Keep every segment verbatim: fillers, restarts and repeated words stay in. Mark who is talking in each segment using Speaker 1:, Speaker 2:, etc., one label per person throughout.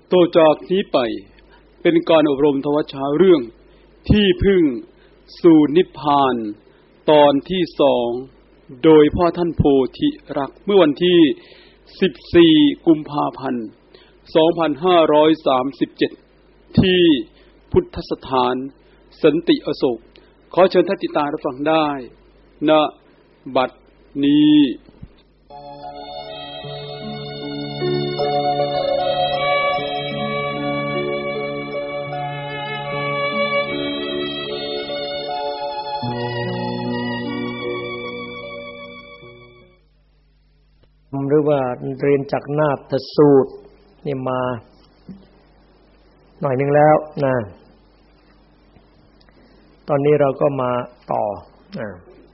Speaker 1: ต่อจากนี้ไปเป็นการอบรมธรรมชาเรื่องที่พึ่งสู่นิพพานตอนที่สองโดยพ่อท่านโพธิรักษ์เมื่อวันที่สิบสี่กุมภาพันธ์สองพันห้าร้อยสามสิบเจ็ดที่พุทธสถานสันติอโศกขอเชิญท่านติดตามรับฟังได้ณบัดนี้
Speaker 2: หรือว่าเรียนจากนาฏสูตรนี่มาหน่อยนึงแล้วนะตอนนี้เราก็มาต่อนะ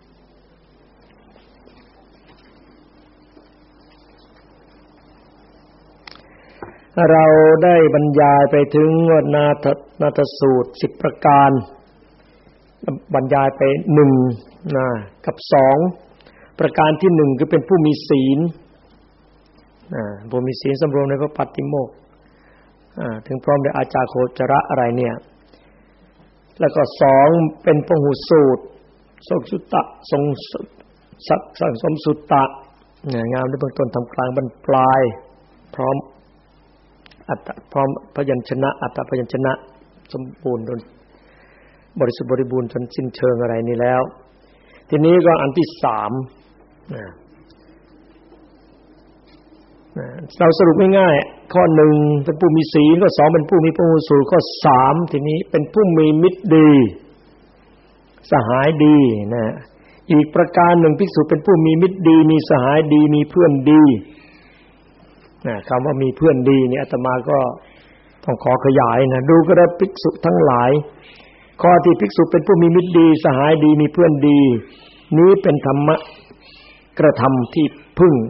Speaker 2: เราได้บรรยายไปถึงนาฏนาฏสูตรสิบประการบรรยายไปหนึ่งนะกับสองประการที่หนึ่งคือเป็นผู้มีศีลอ่าผู้มีศีลสำรวมในพระปฏิโมกข์อ่าถึงพร้อมด้วยอาจาโคจระอะไรเนี่ยแล้วก็สองเป็นพหูสูตรทรงสุตตะทรงสักสังสมสุตตะเนี่ยงามในเบื้องต้นทำกลางบรรปลายพร้อมอัตตพร้อมพยัญชนะอัตตพยัญชนะสมบูรณ์บริสุทธิ์บริบูรณ์จนสิ้นเชิงอะไรนี่แล้วทีนี้ก็อันที่สามนะเราสรุปง่ายๆข้อหนึ่งเป็นผู้มีศีลข้อสองเป็นผู้มีพหูสูตรข้อสามทีนี้เป็นผู้มีมิตรดีสหายดีนะอีกประการหนึ่งภิกษุเป็นผู้มีมิตรดีมีสหายดีมีเพื่อนดีนะคำว่ามีเพื่อนดีนี่อาตมาก็ต้องขอขยายนะดูก็ได้ภิกษุทั้งหลายข้อที่ภิกษุเป็นผู้มีมิตรดีสหายดีมีเพื่อนดีนี้เป็นธรรมะกระทำที่พึ่ง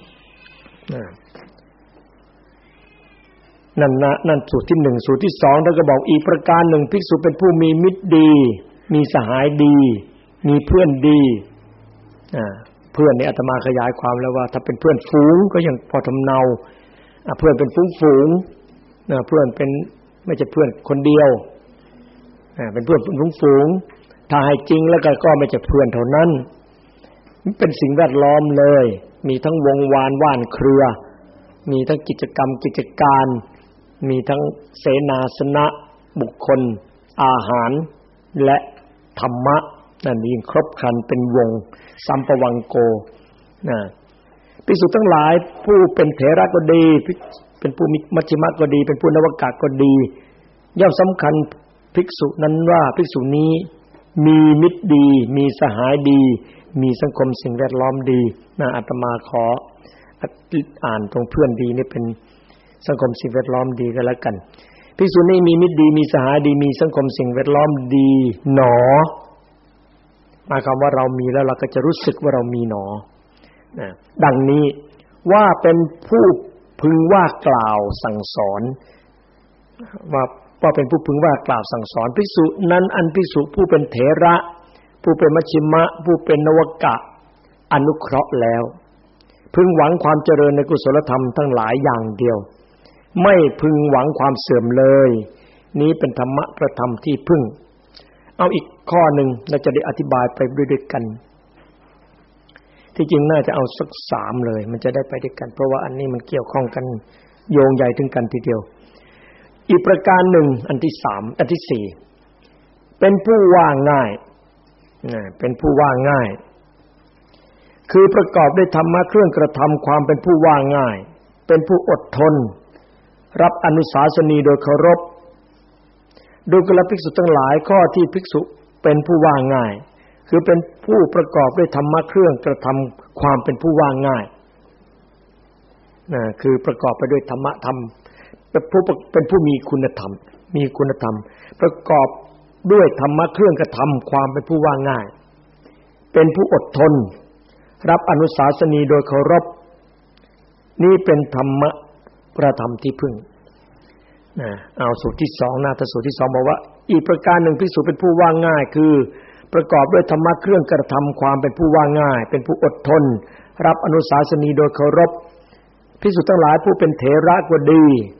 Speaker 2: นั่นนะนั่นสูตรที่หนึ่งสูตรที่สองแล้วก็บอกอีกประการหนึ่งภิกษุเป็นผู้มีมิตรดีมีสหายดีมีเพื่อนดีอ่าเพื่อนนี่อาตมาขยายความแล้วว่าถ้าเป็นเพื่อนฝูงก็ยังพอทำเนาอ่าเพื่อนเป็นฝูงฝูงนะเพื่อนเป็นไม่ใช่เพื่อนคนเดียวอ่าเป็นเพื่อนฝูงฝูงถ้าให้จริงแล้วก็ก็ไม่ใช่เพื่อนเท่านั้นมันเป็นสิ่งแวดล้อมเลยมีทั้งวงวานว่านเครือมีทั้งกิจกรรมกิจการมีทั้งเสนาสนะบุคคลอาหารและธรรมะนั่นยิ่งครบครันเป็นวงสัมปวังโกนะภิกษุทั้งหลายผู้เป็นเถระก็ดีเป็นผู้มัชฌิมะก็ดีเป็นผู้นวกะก็ดีย่อมสำคัญภิกษุนั้นว่าภิกษุนี้มีมิตรดีมีสหายดีมีสังคมสิ่งแวดล้อมดีนะอาตมาขออ่านตรงเพื่อนดีนี่เป็นสังคมสิ่งแวดล้อมดีก็แล้วกันภิกษุนี้มีมิตรดีมีสหายดีมีสังคมสิ่งแวดล้อมดีหนอหมายความว่าเรามีแล้วเราก็จะรู้สึกว่าเรามีหนอนะดังนี้ว่าเป็นผู้พึงว่ากล่าวสั่งสอนว่าว่าเป็นผู้พึงว่ากล่าวสั่งสอนภิกษุนั้นอันภิกษุผู้เป็นเถระผู้เป็นมัชฌิมะผู้เป็นนวกะอนุเคราะห์แล้วพึงหวังความเจริญในกุศลธรรมทั้งหลายอย่างเดียวไม่พึงหวังความเสื่อมเลยนี้เป็นธรรมะกระทำที่พึ่งเอาอีกข้อหนึ่งเราจะได้อธิบายไปด้วยกันที่จริงน่าจะเอาสักสามเลยมันจะได้ไปด้วยกันเพราะว่าอันนี้มันเกี่ยวข้องกันโยงใหญ่ถึงกันทีเดียวอีกประการหนึ่งอันที่สามอันที่สี่เป็นผู้ว่าง่ายนะเป็นผู้ว่าง่ายคือประกอบด้วยธรรมะเครื่องกระทำความเป็นผู้ว่าง่ายเป็นผู้อดทนรับอนุสาสนีโดยเคารพดูกระภิกษุทั้งหลายข้อที่ภิกษุเป็นผู้ว่าง่ายคือเป็นผู้ประกอบด้วยธรรมะเครื่องกระทำความเป็นผู้ว่าง่ายนะคือประกอบไปด้วยธรรมะธรรมเป็นผู้เป็นผู้มีคุณธรรมมีคุณธรรมประกอบด้วยธรรมะเครื่องกระทำความเป็นผู้ว่าง่ายเป็นผู้อดทนรับอนุสาสนีโดยเคารพนี่เป็นธรรมะกระทำที่พึ่งนะเอาสูตรที่สองนาฏสูตรที่สองบอกว่าอีกประการหนึ่งภิกษุเป็นผู้ว่าง่ายคือประกอบด้วยธรรมะเครื่องกระทำความเป็นผู้ว่าง่ายเป็นผู้อดทนรับอนุสาสนีโดยเคารพภิกษุทั้งหลายผู้เป็นเถระก็ดี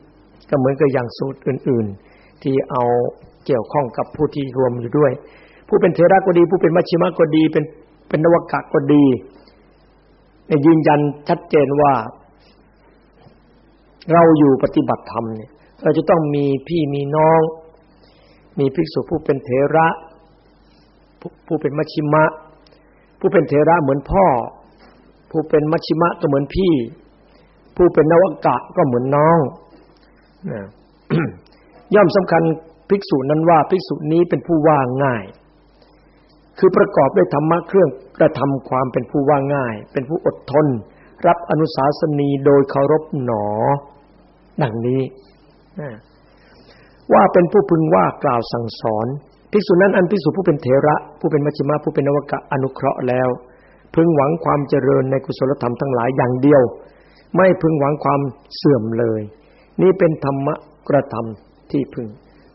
Speaker 2: ก็เหมือนกับอย่างสูตรอื่นๆที่เอาเกี่ยวข้องกับผู้ที่รวมอยู่ด้วยผู้เป็นเถระก็ดีผู้เป็นมัชฌิมะก็ดีเป็นเป็นนวกะก็ดียืนยันชัดเจนว่าเราอยู่ปฏิบัติธรรมเนี่ยเราจะต้องมีพี่มีน้องมีภิกษุผู้เป็นเถระผู้เป็นมัชฌิมะผู้เป็นเถระเหมือนพ่อผู้เป็นมัชฌิมะก็เหมือนพี่ผู้เป็นนวกะก็เหมือนน้องนะ ย่อมสำคัญภิกษุนั้นว่าภิกษุนี้เป็นผู้ว่าง่ายคือประกอบด้วยธรรมะเครื่องกระทำความเป็นผู้ว่าง่ายเป็นผู้อดทนรับอนุสาสนีโดยเคารพหนอดังนี้ว่าเป็นผู้พึงว่ากล่าวสั่งสอนภิกษุนั้นอันภิกษุผู้เป็นเถระผู้เป็นมัชฌิมะผู้เป็นนวกะอนุเคราะห์แล้วพึงหวังความเจริญในกุศลธรรมทั้งหลายอย่างเดียวไม่พึงหวังความเสื่อมเลยนี่เป็นธรรมะกระทำที่พึง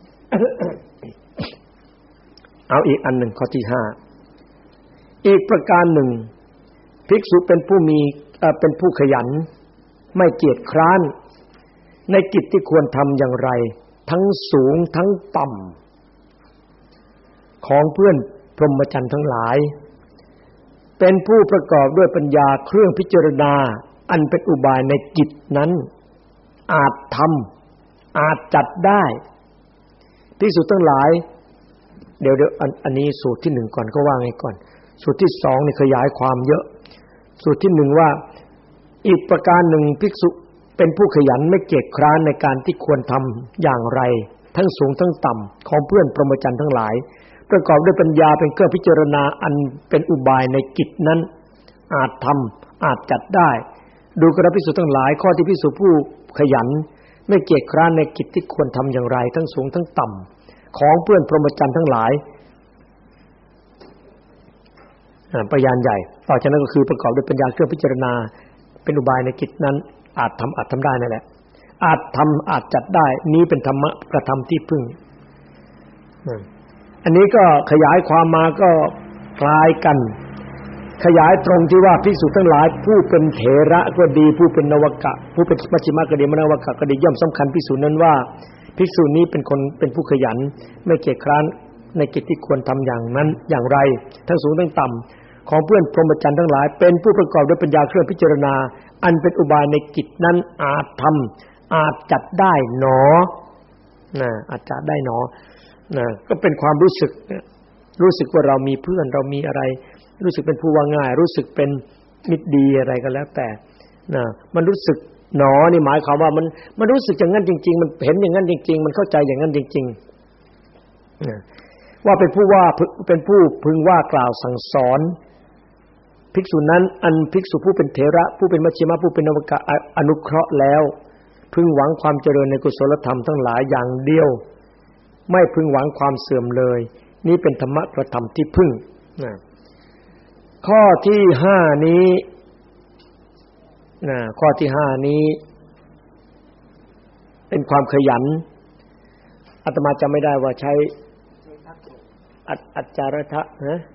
Speaker 2: เอาอีกอันหนึ่งข้อที่ห้าอีกประการหนึ่งภิกษุเป็นผู้มีเอ่อเป็นผู้ขยันไม่เกียจคร้านในกิจที่ควรทำอย่างไรทั้งสูงทั้งต่ำของเพื่อนพรหมจรรย์ทั้งหลายเป็นผู้ประกอบด้วยปัญญาเครื่องพิจารณาอันเป็นอุบายในกิจนั้นอาจทำอาจจัดได้ภิกษุทั้งหลายเดี๋ยวเดี๋ยวอันอันนี้สูตรที่หนึ่งก่อนก็ว่าไงก่อนสูตรที่สองนี่ขยายความเยอะสูตรที่หนึ่งว่าอีกประการหนึ่งภิกษุเป็นผู้ขยันไม่เกียจคร้านในการที่ควรทำอย่างไรทั้งสูงทั้งต่ำของเพื่อนพรหมจรรย์ทั้งหลายประกอบด้วยปัญญาเป็นเครื่องพิจารณาอันเป็นอุบายในกิจนั้นอาจทำอาจจัดได้ดูกระภิกษุทั้งหลายข้อที่ภิกษุผู้ขยันไม่เกียจคร้านในกิจที่ควรทำอย่างไรทั้งสูงทั้งต่ำของเพื่อนพรหมจรรย์ทั้งหลายประยานใหญ่ต่อจากนั้นก็คือประกอบด้วยปัญญาเครื่องพิจารณาเป็นอุบายในกิจนั้นอาจทำอาจทำได้นั่นแหละอาจทำอาจจัดได้นี้เป็นธรรมะกระทำที่พึ่งอันนี้ก็ขยายความมาก็คล้ายกันขยายตรงที่ว่าภิกษุทั้งหลายผู้เป็นเถระก็ดีผู้เป็นนวกะผู้เป็นมัชฌิมะก็ดีมนวกะก็ดีย่อมสำคัญภิกษุนั้นว่าภิกษุนี้เป็นคนเป็นผู้ขยันไม่เกียจคร้านในกิจที่ควรทำอย่างนั้นอย่างไรทั้งสูงทั้งต่ำของเพื่อนพรหมจรรย์ทั้งหลายเป็นผู้ประกอบด้วยปัญญาเครื่องพิจารณาอันเป็นอุบายในกิจนั้นอาจทำอาจจัดได้หนอนะอาจจัดได้หนอนะก็เป็นความรู้สึกรู้สึกว่าเรามีเพื่อนเรามีอะไรรู้สึกเป็นผู้ว่าง่ายรู้สึกเป็นมิตรดีอะไรก็แล้วแต่นะมันรู้สึกหนอนี่หมายความว่ามันมันรู้สึกอย่างนั้นจริงๆมันเห็นอย่างนั้นจริงๆมันเข้าใจอย่างนั้นจริงๆนะว่าเป็นผู้ว่าเป็นผู้พึงว่ากล่าวสั่งสอนภิกษุนั้นอันภิกษุผู้เป็นเถระผู้เป็นมัชฌิมะผู้เป็นนวกะอนุเคราะห์แล้วพึงหวังความเจริญในกุศลธรรมทั้งหลายอย่างเดียวไม่พึงหวังความเสื่อมเลยนี่เป็นธรรมะกระทำที่พึ่งนะข้อที่ห้านี้นะข้อที่ห้านี้เป็นความขยันอาตมาจำไม่ได้ว่าใช้อัจจารทะฮะ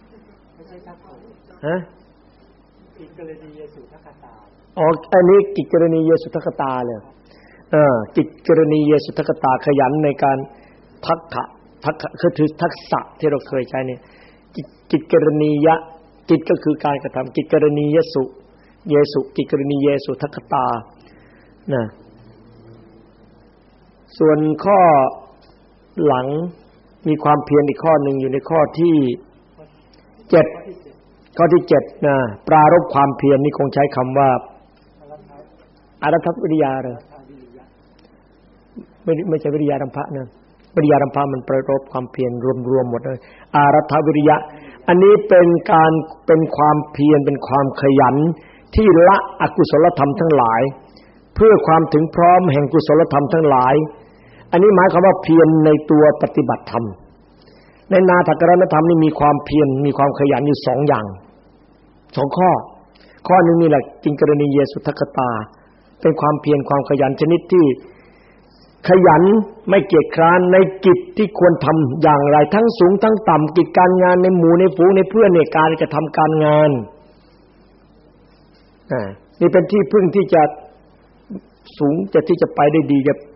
Speaker 2: ฮะกิจกรณียสุทัคตาอ๋ออันนี้กิจกรณียสุทัคตาเลยเออกิจกรณียสุทัคตาขยันในการทักษะทักษะคือทักษะที่เราเคยใช้เนี่ยกิจกรณียะกิจก็คือการกระทำกิจกรณียสุเยสุกิจกรณียสุทัคตานะส่วนข้อหลังมีความเพียรอีกข้อหนึ่งอยู่ในข้อที่เจ็ดข้อที่เจ็ดนะปรารภความเพียรนี่คงใช้คำว่าอารัฐวิริยาเหรอไม่ไม่ใช่วิริยารัมภะนะวิริยารัมภะมันปรารภความเพียรรวมๆหมดเลยอารัฐวิริยะอันนี้เป็นการเป็นความเพียรเป็นความขยันที่ละอกุศลธรรมทั้งหลายเพื่อความถึงพร้อมแห่งกุศลธรรมทั้งหลายอันนี้หมายความว่าเพียรในตัวปฏิบัติธรรมในนาถกรณธรรมนี่มีความเพียรมีความขยันอยู่สองอย่างสองข้อข้อนึงนี่แหละกิจกรณียสุทัคตาเป็นความเพียรความขยันชนิดที่ขยันไม่เกียจคร้านในกิจที่ควรทำอย่างไรทั้งสูงทั้งต่ำกิจการงานในหมู่ในฝูงในเพื่อนในการกระทำการงานอ่านี่เป็นที่พึ่งที่จะสูงจะที่จะไปได้ดีจะ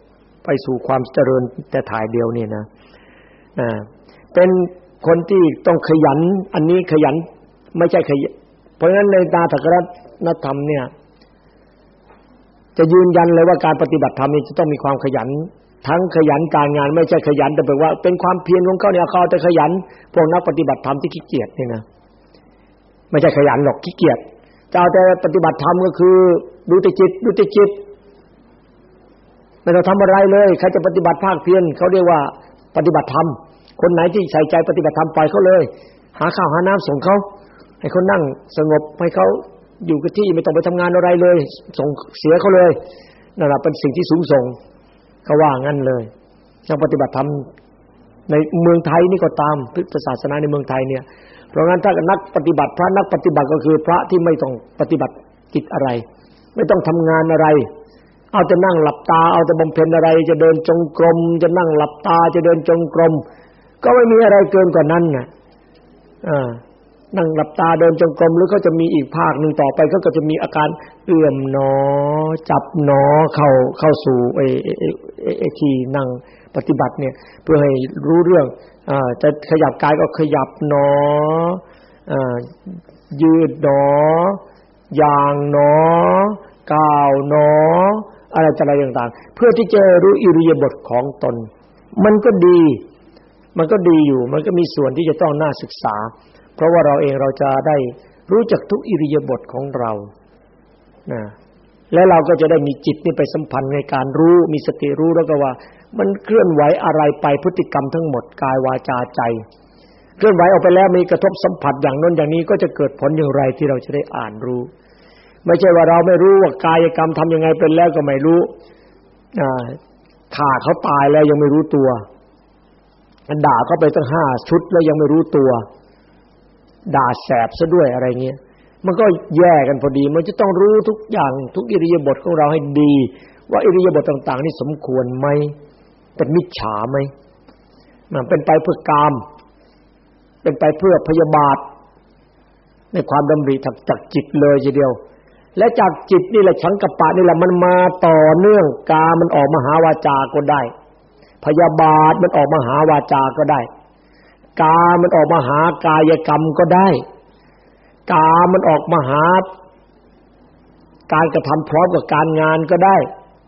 Speaker 2: ไปสู่ความเจริญแต่ถ่ายเดียวนี่นะอ่าเป็นคนที่ต้องขยันอันนี้ขยันไม่ใช่ขยันเพราะฉะนั้นในตาถักรัตนธรรมเนี่ยจะยืนยันเลยว่าการปฏิบัติธรรมนี่จะต้องมีความขยันทั้งขยันการงานไม่ใช่ขยันแต่แปลว่าเป็นความเพียรของเขาเนี่ยเขาแต่ขยันพวกนักปฏิบัติธรรมที่ขี้เกียจนี่นะไม่ใช่ขยันหรอกขี้เกียจจะเอาแต่ปฏิบัติธรรมก็คือดูแต่จิตดูแต่จิตไม่ต้องทำอะไรเลยใครจะปฏิบัติภาคเพียรเขาเรียกว่าปฏิบัติธรรมคนไหนที่ใส่ใจปฏิบัติธรรมปล่อยเขาเลยหาข้าวหาน้ำส่งเขาให้เขานั่งสงบให้เขาอยู่กับที่ไม่ต้องไปทำงานอะไรเลยส่งเสียเขาเลยนั่นแหละเป็นสิ่งที่สูงส่งเขาว่างั้นเลยนักปฏิบัติธรรมในเมืองไทยนี่ก็ตามพุทธศาสนาในเมืองไทยเนี่ยเพราะงั้นถ้านักปฏิบัติพระนักปฏิบัติก็คือพระที่ไม่ต้องปฏิบัติกิจอะไรไม่ต้องทำงานอะไรเอาแต่นั่งหลับตาเอาแต่บำเพ็ญอะไรจะเดินจงกรมจะนั่งหลับตาจะเดินจงกรมก็ไม่มีอะไรเกินกว่านั้นน่ะอ่านั่งหลับตาเดินจงกรมหรือเขาจะมีอีกภาคนึงต่อไปเขาก็จะมีอาการเอื้อมหนอจับหนอเข้าเข้าสู่ไอ้ไอ้ที่นั่งปฏิบัติเนี่ยเพื่อให้รู้เรื่องอ่าจะขยับกายก็ขยับหนออ่ายืดหนอย่างหนอก้าวหนออะไรอะไรต่างๆเพื่อที่จะรู้อิริยาบถของตนมันก็ดีมันก็ดีอยู่มันก็มีส่วนที่จะต้องน่าศึกษาเพราะว่าเราเองเราจะได้รู้จักทุกอิริยาบถของเรานะและเราก็จะได้มีจิตนี่ไปสัมพันธ์ในการรู้มีสติรู้แล้วก็ว่ามันเคลื่อนไหวอะไรไปพฤติกรรมทั้งหมดกายวาจาใจเคลื่อนไหวออกไปแล้วมีกระทบสัมผัสอย่างนั้นอย่างนี้ก็จะเกิดผลอย่างไรที่เราจะได้อ่านรู้ไม่ใช่ว่าเราไม่รู้ว่ากายกรรมทำยังไงเป็นแล้วก็ไม่รู้อ่าฆ่าเขาตายแล้วยังไม่รู้ตัวด่าเขาไปตั้งห้าชุดแล้วยังไม่รู้ตัวด่าแสบซะด้วยอะไรเงี้ยมันก็แย่กันพอดีมันจะต้องรู้ทุกอย่างทุกอิริยาบถของเราให้ดีว่าอิริยาบถต่างๆนี่สมควรไหมเป็นมิจฉาไหมมันเป็นไปเพื่อกามเป็นไปเพื่อพยาบาทในความดำริจากจิตเลยทีเดียวและจากจิตนี่แหละสังกัปปะนี่แหละมันมาต่อเนื่องกามมันออกมาหาวาจาก็ได้พยาบาทมันออกมาหาวาจาก็ได้กามมันออกมาหากายกรรมก็ได้กามมันออกมาหาการกระทำพร้อมกับการงานก็ได้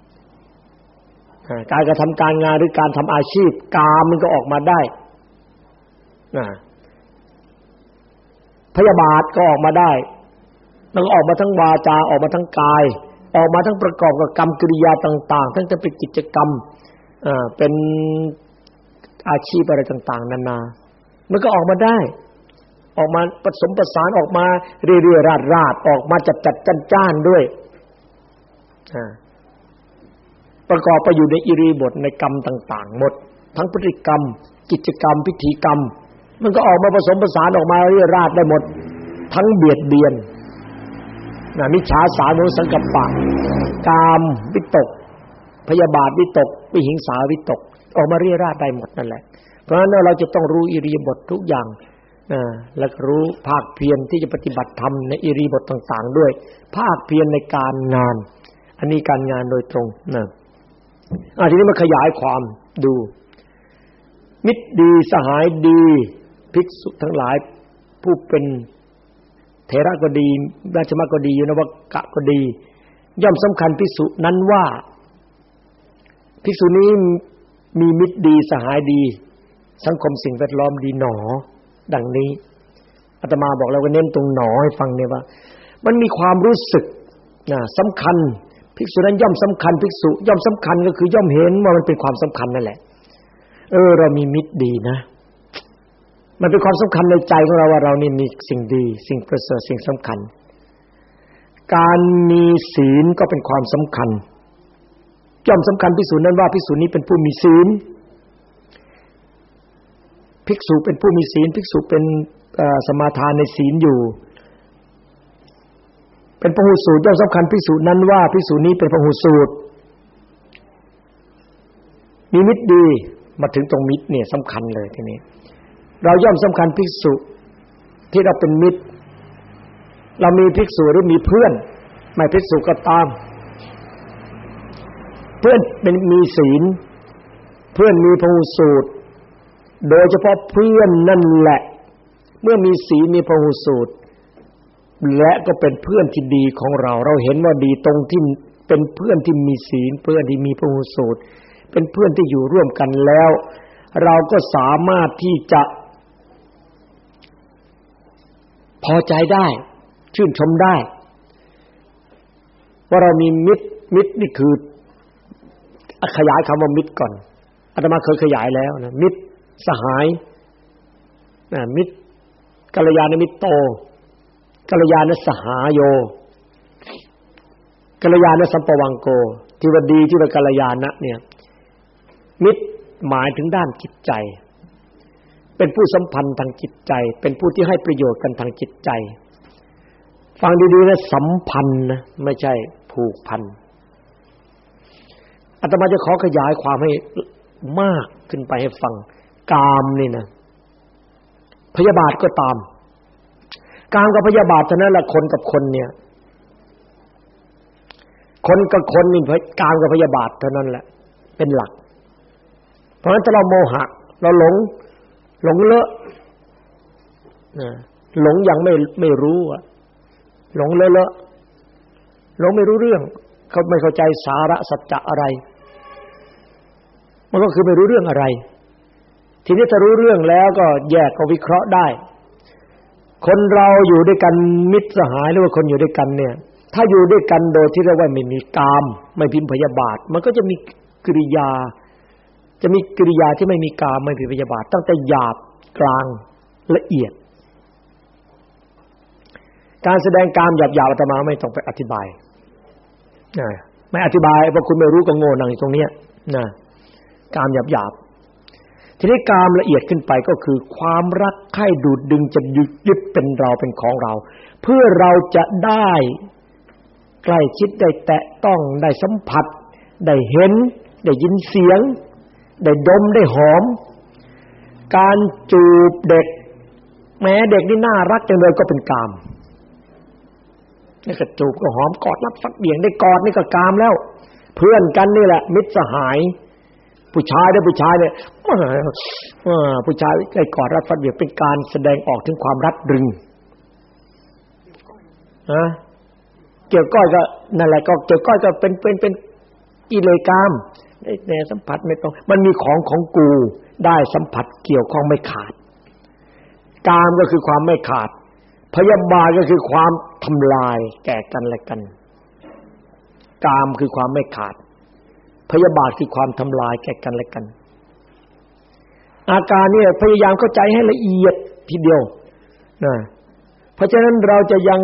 Speaker 2: การกระทำการงานหรือการทำอาชีพกามมันก็ออกมาได้พยาบาทก็ออกมาได้มันออกมาทั้งวาจาออกมาทั้งกายออกมาทั้งประกอบกับกรรมกิริยาต่างๆทั้งจะเป็นกิจกรรมอ่าเป็นอาชีพอะไรต่างๆนานามันก็ออกมาได้ออกมาผสมประสานออกมาเรื่อยๆราดๆออกมาจัดๆจ้านๆด้วยอ่าประกอบไปอยู่ในอิริยาบถในกรรมต่างๆหมดทั้งพฤติกรรมกิจกรรมพิธีกรรมมันก็ออกมาผสมผสานออกมาเรื่อยราดได้หมดทั้งเบียดเบียนนะมิจฉาสามโมสังกัปปะกามวิตกพยาบาทวิตกวิหิงสาวิตกออกมาเรื่อยราดได้หมดนั่นแหละเพราะฉะนั้นเราจะต้องรู้อิริยาบถทุกอย่างนะและรู้ภาคเพียรที่จะปฏิบัติธรรมในอิริยาบถต่างๆด้วยภาคเพียรในการงานอันนี้การงานโดยตรงนะอ่ะทีนี้มาขยายความดูมิตรดีสหายดีภิกษุทั้งหลายผู้เป็นเถระก็ดีราชมก็ดีนวกะก็ดีย่อมสำคัญภิกษุนั้นว่าภิกษุนี้มีมิตรดีสหายดีสังคมสิ่งแวดล้อมดีหนอดังนี้อาตมาบอกแล้วว่าเน้นตรงหนอให้ฟังเนี่ยว่ามันมีความรู้สึกนะสำคัญภิกษุนั้นย่อมสำคัญภิกษุย่อมสำคัญก็คือย่อมเห็นว่ามันเป็นความสำคัญนั่นแหละเออเรามีมิตรดีนะมันเป็นความสำคัญในใจของเราว่าเรานี่มีสิ่งดีสิ่งประเสริฐสิ่งสำคัญการมีศีลก็เป็นความสำคัญย่อมสำคัญภิกษุนั้นว่าภิกษุนี้เป็นผู้มีศีลภิกษุเป็นผู้มีศีลภิกษุเป็นสมาทานในศีลอยู่เป็นพหูสูตรย่อมสำคัญภิกษุนั้นว่าภิกษุนี้เป็นพหูสูตรมีมิตรดีมาถึงตรงมิตรเนี่ยสำคัญเลยทีนี้เราย่อมสำคัญภิกษุที่เราเป็นมิตรเรามีภิกษุหรือมีเพื่อนไม่ภิกษุก็ตามเพื่อนเป็นมีศีลเพื่อนมีพหูสูตรโดยเฉพาะเพื่อนนั่นแหละเมื่อมีศีลมีพหูสูตรและก็เป็นเพื่อนที่ดีของเราเราเห็นว่าดีตรงที่เป็นเพื่อนที่มีศีลเพื่อนที่มีพหูสูตรเป็นเพื่อนที่อยู่ร่วมกันแล้วเราก็สามารถที่จะพอใจได้ชื่นชมได้ว่าเรามีมิตรมิตรนี่คือขยายคำว่ามิตรก่อนอาตมาเคยขยายแล้วนะมิตรสหายนะมิตรกัลยาณมิตรโตกัลยาณสหายโยกัลยาณสัมปวังโกที่ว่าดีที่ว่ากัลยาณะเนี่ยมิตรหมายถึงด้านจิตใจเป็นผู้สัมพันธ์ทางจิตใจเป็นผู้ที่ให้ประโยชน์กันทางจิตใจฟังดีๆนะสัมพันธ์นะไม่ใช่ผูกพันอาตมาจะขอขยายความให้มากขึ้นไปให้ฟังกามนี่นะพยาบาทก็ตามกามกับพยาบาทเท่านั้นแหละคนกับคนเนี่ยคนกับคนนี่กามกับพยาบาทเท่านั้นแหละเป็นหลักเพราะฉะนั้นถ้าเราโมหะเราหลงหลงเลอะนะหลงยังไม่ไม่รู้อะหลงเลอะๆหลงไม่รู้เรื่องเขาไม่เข้าใจสาระสัจจะอะไรมันก็คือไม่รู้เรื่องอะไรทีนี้ถ้ารู้เรื่องแล้วก็แยกก็วิเคราะห์ได้คนเราอยู่ด้วยกันมิตรสหายหรือว่าคนอยู่ด้วยกันเนี่ยถ้าอยู่ด้วยกันโดยที่เรียกว่าไม่มีกามไม่พิมพ์พยาบาทมันก็จะมีกิริยาจะมีกิริยาที่ไม่มีกามไม่มีพยาบาทตั้งแต่หยาบกลางละเอียดการแสดงกามหยาบๆอาตมาไม่ต้องไปอธิบายนะไม่อธิบายเพราะคุณไม่รู้ก็โง่นั่งอยู่ตรงนี้นะกามหยาบๆทีนี้กามละเอียดขึ้นไปก็คือความรักใคร่ดูดดึงจะยึดเป็นเราเป็นของเราเพื่อเราจะได้ใกล้ชิดได้แตะต้องได้สัมผัสได้เห็นได้ยินเสียงได้ดมได้หอมการจูบเด็กแม้เด็กนี่น่ารักจังเลยก็เป็นกามนี่ก็จูบก็หอมกอดรัดฟัดเบี่ยงได้กอดนี่ก็กามแล้วเพื่อนกันนี่แหละมิตรสหายผู้ชายได้ผู้ชายเนี่ยผู้ชายได้กอดรัดฟัดเบี่ยงเป็นการแสดงออกถึงความรัดรึงนะเกี่ยวก้อยก็นั่นแหละก็เกี่ยวก้อยก็เป็นเป็นเป็นกิเลสกามได้สัมผัสไม่ต้องมันมีของของกูได้สัมผัสเกี่ยวข้องไม่ขาดกามก็คือความไม่ขาดพยาบาทก็คือความทำลายแก่กันและกันกามคือความไม่ขาดพยาบาทคือความทำลายแก่กันและกันอาการนี้พยายามเข้าใจให้ละเอียดทีเดียวนะเพราะฉะนั้นเราจะยัง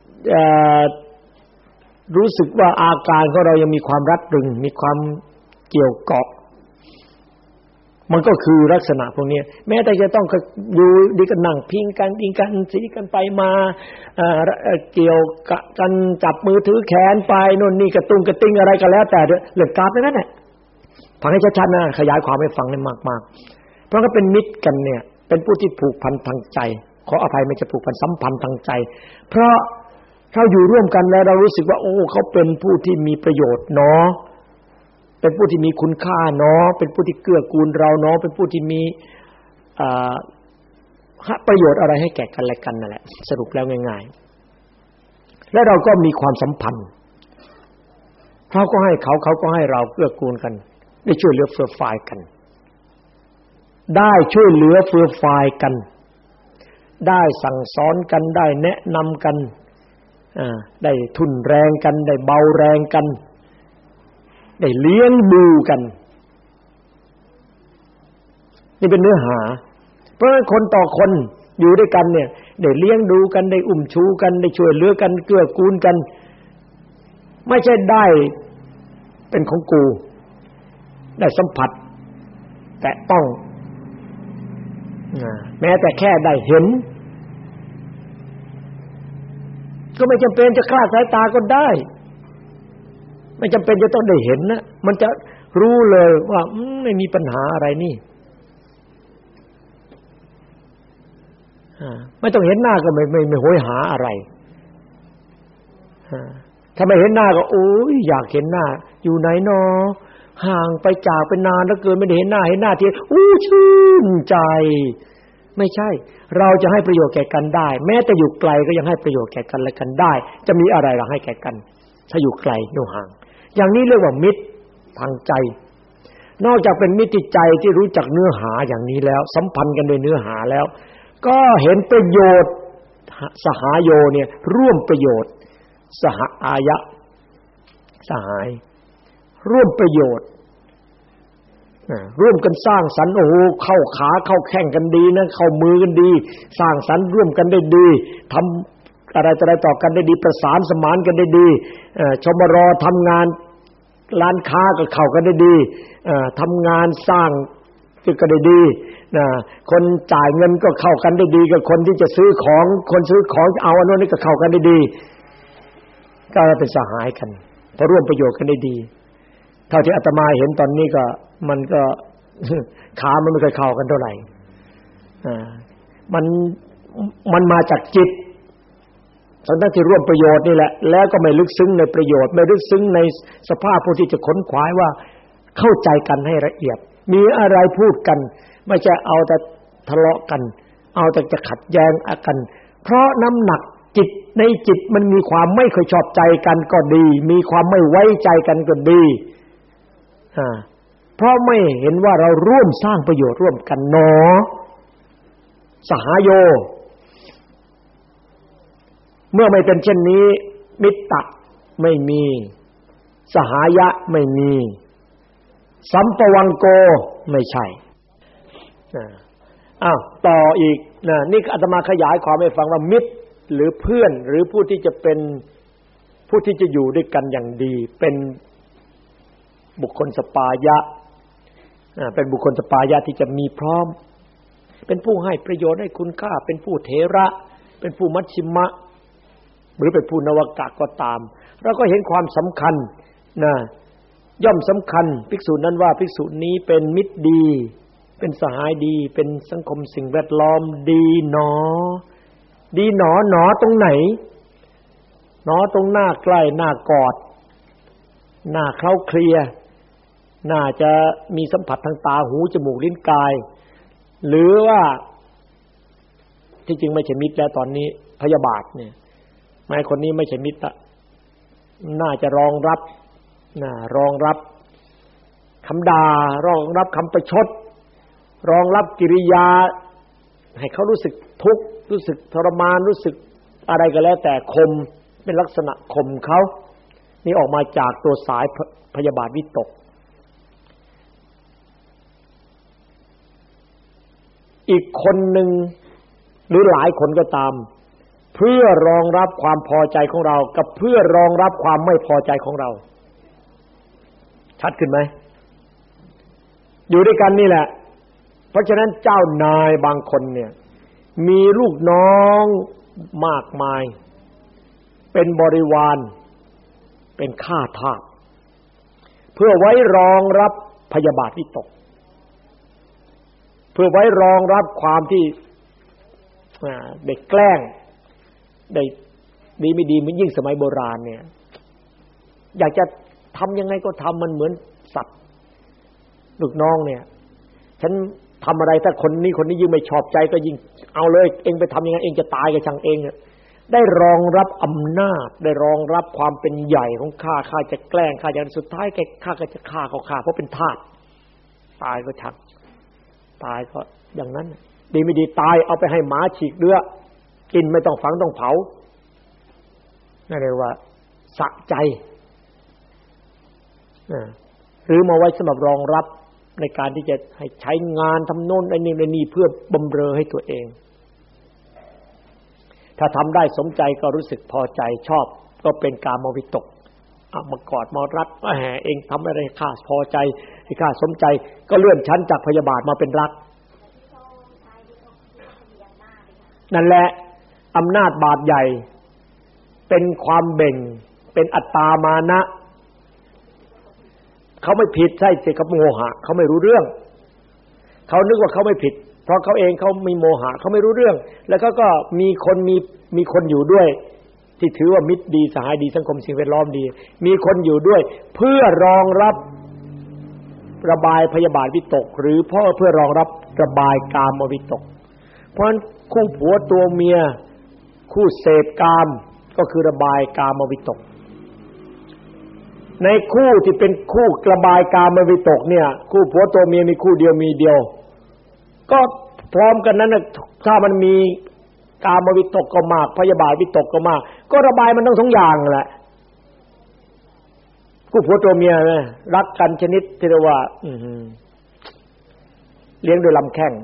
Speaker 2: รู้สึกว่าอาการของเรายังมีความรัดรึงมีความเกี่ยวเกาะมันก็คือลักษณะพวกนี้แม้แต่จะต้องอยู่ดีกันนั่งพิงกันอิงกันสีกันไปมาเอ่อเกี่ยวกันจับมือถือแขนไปโน่นนี่กระตุ้งกระติ้งอะไรก็แล้วแต่เรื่องกราฟนั่นแหละฟังให้ชัดๆนะขยายความให้ฟังให้มากๆเพราะก็เป็นมิตรกันเนี่ยเป็นผู้ที่ผูกพันทางใจขออภัยไม่ใช่ผูกพันสัมพันธ์ทางใจเพราะเราอยู่ร่วมกันแล้วเรารู้สึกว่าโอ้เขาเป็นผู้ที่มีประโยชน์เนาะเป็นผู้ที่มีคุณค่าเนาะเป็นผู้ที่เกื้อกูลเราเนาะเป็นผู้ที่มีอ่าประโยชน์อะไรให้แก่กันและกันนั่นแหละสรุปแล้วง่ายๆแล้วเราก็มีความสัมพันธ์เขาก็ให้เขาเขาก็ให้เราเกื้อกูลกันได้ช่วยเหลือเฟื่อฟายกันได้ช่วยเหลือเฟื่อฟายกันได้สั่งสอนกันได้แนะนำกันอ่าได้ทุนแรงกันได้เบาแรงกันได้เลี้ยงดูกันนี่เป็นเนื้อหาเพราะฉะนั้นคนต่อคนอยู่ด้วยกันเนี่ยได้เลี้ยงดูกันได้อุ้มชูกันได้ช่วยเหลือกันเกื้อกูลกันไม่ใช่ได้เป็นของกูได้สัมผัสแตะต้องแม้แต่แค่ได้เห็นก็ไม่จำเป็นจะคลาดสายตาก็ได้ไม่จำเป็นจะต้องได้เห็นนะมันจะรู้เลยว่าไม่มีปัญหาอะไรนี่ไม่ต้องเห็นหน้าก็ไม่ไม่ไม่โหยหาอะไรถ้าไม่เห็นหน้าก็โอ้ยอยากเห็นหน้าอยู่ไหนนอห่างไปจากไปนานแล้วเกินไม่ได้เห็นหน้าเห็นหน้าทีอู้ชื่นใจไม่ใช่เราจะให้ประโยชน์แก่กันได้แม้แต่อยู่ไกลก็ยังให้ประโยชน์แก่กันและกันได้จะมีอะไรเราให้แก่กันถ้าอยู่ไกลอยู่ห่างอย่างนี้เรียกว่ามิตรทางใจนอกจากเป็นมิตรใจที่รู้จักเนื้อหาอย่างนี้แล้วสัมพันธ์กันโดยเนื้อหาแล้วก็เห็นประโยชน์สหายโยเนี่ยร่วมประโยชน์สหอายะสหายร่วมประโยชน์ร่วมกันสร้างสรรค์โอ้โหเข้าขาเข้าแข้งกันดีนะเข้ามือกันดีสร้างสรรค์ร่วมกันได้ดีทำอะไรอะไรต่อกันได้ดีประสานสมานกันได้ดีชมรทำงานร้านค้าก็เข้ากันได้ดีทำงานสร้างก็ได้ดีคนจ่ายเงินก็เข้ากันได้ดีกับคนที่จะซื้อของคนซื้อของจะเอาอันนู้นนี่ก็เข้ากันได้ดีก็เป็นสหายกันพอร่วมประโยชน์กันได้ดีเท่าที่อาตมาเห็นตอนนี้ก็มันก็ขามันไม่เคยเข้ากันเท่าไหร่อ่ามันมันมาจากจิตทั้งที่ร่วมประโยชน์นี่แหละแล้วก็ไม่ลึกซึ้งในประโยชน์ไม่ลึกซึ้งในสภาพผู้ที่จะขนขวายว่าเข้าใจกันให้ละเอียดมีอะไรพูดกันไม่ใช่เอาแต่ทะเลาะกันเอาแต่จะขัดแย้งกันเพราะน้ำหนักจิตในจิตมันมีความไม่ค่อยชอบใจกันก็ดีมีความไม่ไว้ใจกันก็ดีอ่าเพราะไม่เห็นว่าเราร่วมสร้างประโยชน์ร่วมกันหนอสหายโยเมื่อไม่เป็นเช่นนี้มิตรไม่มีสหายะไม่มีสัมปวังโกไม่ใช่อ้าวต่ออีกนะนี่อาตมาขยายความให้ฟังว่ามิตรหรือเพื่อนหรือผู้ที่จะเป็นผู้ที่จะอยู่ด้วยกันอย่างดีเป็นบุคคลสปายะเป็นบุคคลสปายะที่จะมีพร้อมเป็นผู้ให้ประโยชน์ให้คุณค่าเป็นผู้เถระเป็นผู้มัชชิมะหรือเป็นผู้นวกะก็ตามเราก็เห็นความสำคัญนะย่อมสำคัญภิกษุนั้นว่าภิกษุนี้เป็นมิตรดีเป็นสหายดีเป็นสังคมสิ่งแวดล้อมดีหนอดีหนอหนอตรงไหนหนอตรงหน้าใกล้หน้ากอดหน้าเคล้าเคลียน่าจะมีสัมผัสทางตาหูจมูกลิ้นกายหรือว่าที่จริงไม่ใช่มิตรแล้วตอนนี้พยาบาทเนี่ยแม่คนนี้ไม่ใช่มิตรน่าจะรองรับน่ารองรับคำด่ารองรับคำประชดรองรับกิริยาให้เขารู้สึกทุกข์รู้สึกทรมานรู้สึกอะไรก็แล้วแต่คมเป็นลักษณะคมเขานี่ออกมาจากตัวสายพยาบาทวิตกอีกคนหนึ่งหรือหลายคนก็ตามเพื่อรองรับความพอใจของเรากับเพื่อรองรับความไม่พอใจของเราชัดขึ้นไหมอยู่ด้วยกันนี่แหละเพราะฉะนั้นเจ้านายบางคนเนี่ยมีลูกน้องมากมายเป็นบริวารเป็นข้าทาสเพื่อไว้รองรับพยาบาทวิตกเพื่อไว้รองรับความที่เด็กแกล้งได้ดีไม่ดีมันยิ่งสมัยโบราณเนี่ยอยากจะทำยังไงก็ทำมันเหมือนสัตว์ลูกน้องเนี่ยฉันทำอะไรถ้าคนนี้คนนี้ยิ่งไม่ชอบใจก็ยิ่งเอาเลยเองไปทำยังไงเองจะตายก็ช่างเองได้รองรับอำนาจได้รองรับความเป็นใหญ่ของข้าข้าจะแกล้งข้าอย่างสุดท้ายแกข้าก็จะฆ่าเขาฆ่าเพราะเป็นทาสตายก็ช่างตายก็อย่างนั้นดีไม่ดีตายเอาไปให้หมาฉีกเนื้อกินไม่ต้องฝังต้องเผานั่นเรียกว่าสะใจหรือมาไว้สำหรับรองรับในการที่จะให้ใช้งานทำโน่นไอ้นี่ไอ้นี่เพื่อบำเรอให้ตัวเองถ้าทำได้สมใจก็รู้สึกพอใจชอบก็เป็นกามวิตกเอามากอดมารัดว่าแหมเองทำอะไรข้าพอใจให้ข้าสมใจก็เลื่อนชั้นจากพยาบาทมาเป็นรักนั่นแหละอำนาจบาดใหญ่เป็นความเบ่งเป็นอัตตามานะเขาไม่ผิดใช่สิเขาโมหะเขาไม่รู้เรื่องเขานึกว่าเขาไม่ผิดเพราะเขาเองเขามีโมหะเขาไม่รู้เรื่องแล้วก็ก็มีคนมีมีคนอยู่ด้วยที่ถือว่ามิตรดีสหายดีสังคมสิ่งแวดล้อมดีมีคนอยู่ด้วยเพื่อรองรับระบายพยาบาทวิตกหรือเพื่อเพื่อรองรับระบายกามวิตกเพราะฉะนั้นคู่ผัวตัวเมียคู่เสพกามก็คือระบายกามวิตกในคู่ที่เป็นคู่ระบายกามวิตกเนี่ยคู่ผัวตัวเมียมีคู่เดียวมีเดียวก็พร้อมกันนั้นน่ะถ้ามันมีกามวิตกก็มากพยาบาทวิตกก็มากก็ระบายมันทั้งสองอย่างแหละคู่ผัวตัวเมียนะรักกันชนิดที่เรียกว่าอื้อหือเลี้ยงโดยลำแข้ง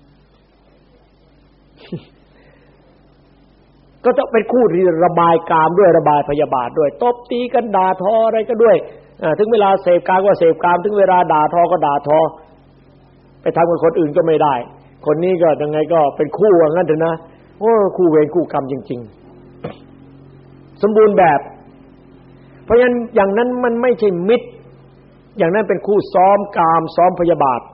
Speaker 2: ก็ต้องเป็นคู่ที่ระบายกามด้วยระบายพยาบาทด้วยตบตีกันด่าทออะไรก็ด้วยถึงเวลาเสพกามก็เสพกามถึงเวลาด่าทอก็ด่าทอไปทำกับคนอื่นก็ไม่ได้คนนี้ก็ยังไงก็เป็นคู่ว่างั้นเถอะนะโอ้คู่เวรคู่กรรมจริงๆสมบูรณ์แบบเพราะฉะนั้นอย่างนั้นมันไม่ใช่มิตรอย่างนั้นเป็นคู่ซ้อมกามซ้อมพยาบาท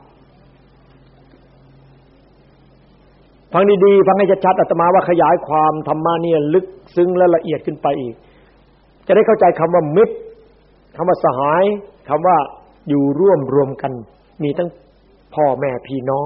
Speaker 2: ฟังดีๆฟังให้ชัดๆอาตมาว่าขยายความธรรมะเนี่ยลึกซึ้งและละเอียดขึ้นไปอีกจะได้เข้าใจคำว่ามิตรคำว่าสหายคำว่าอยู่ร่วมรวมกันมีทั้งพ่อแม่พี่น้อง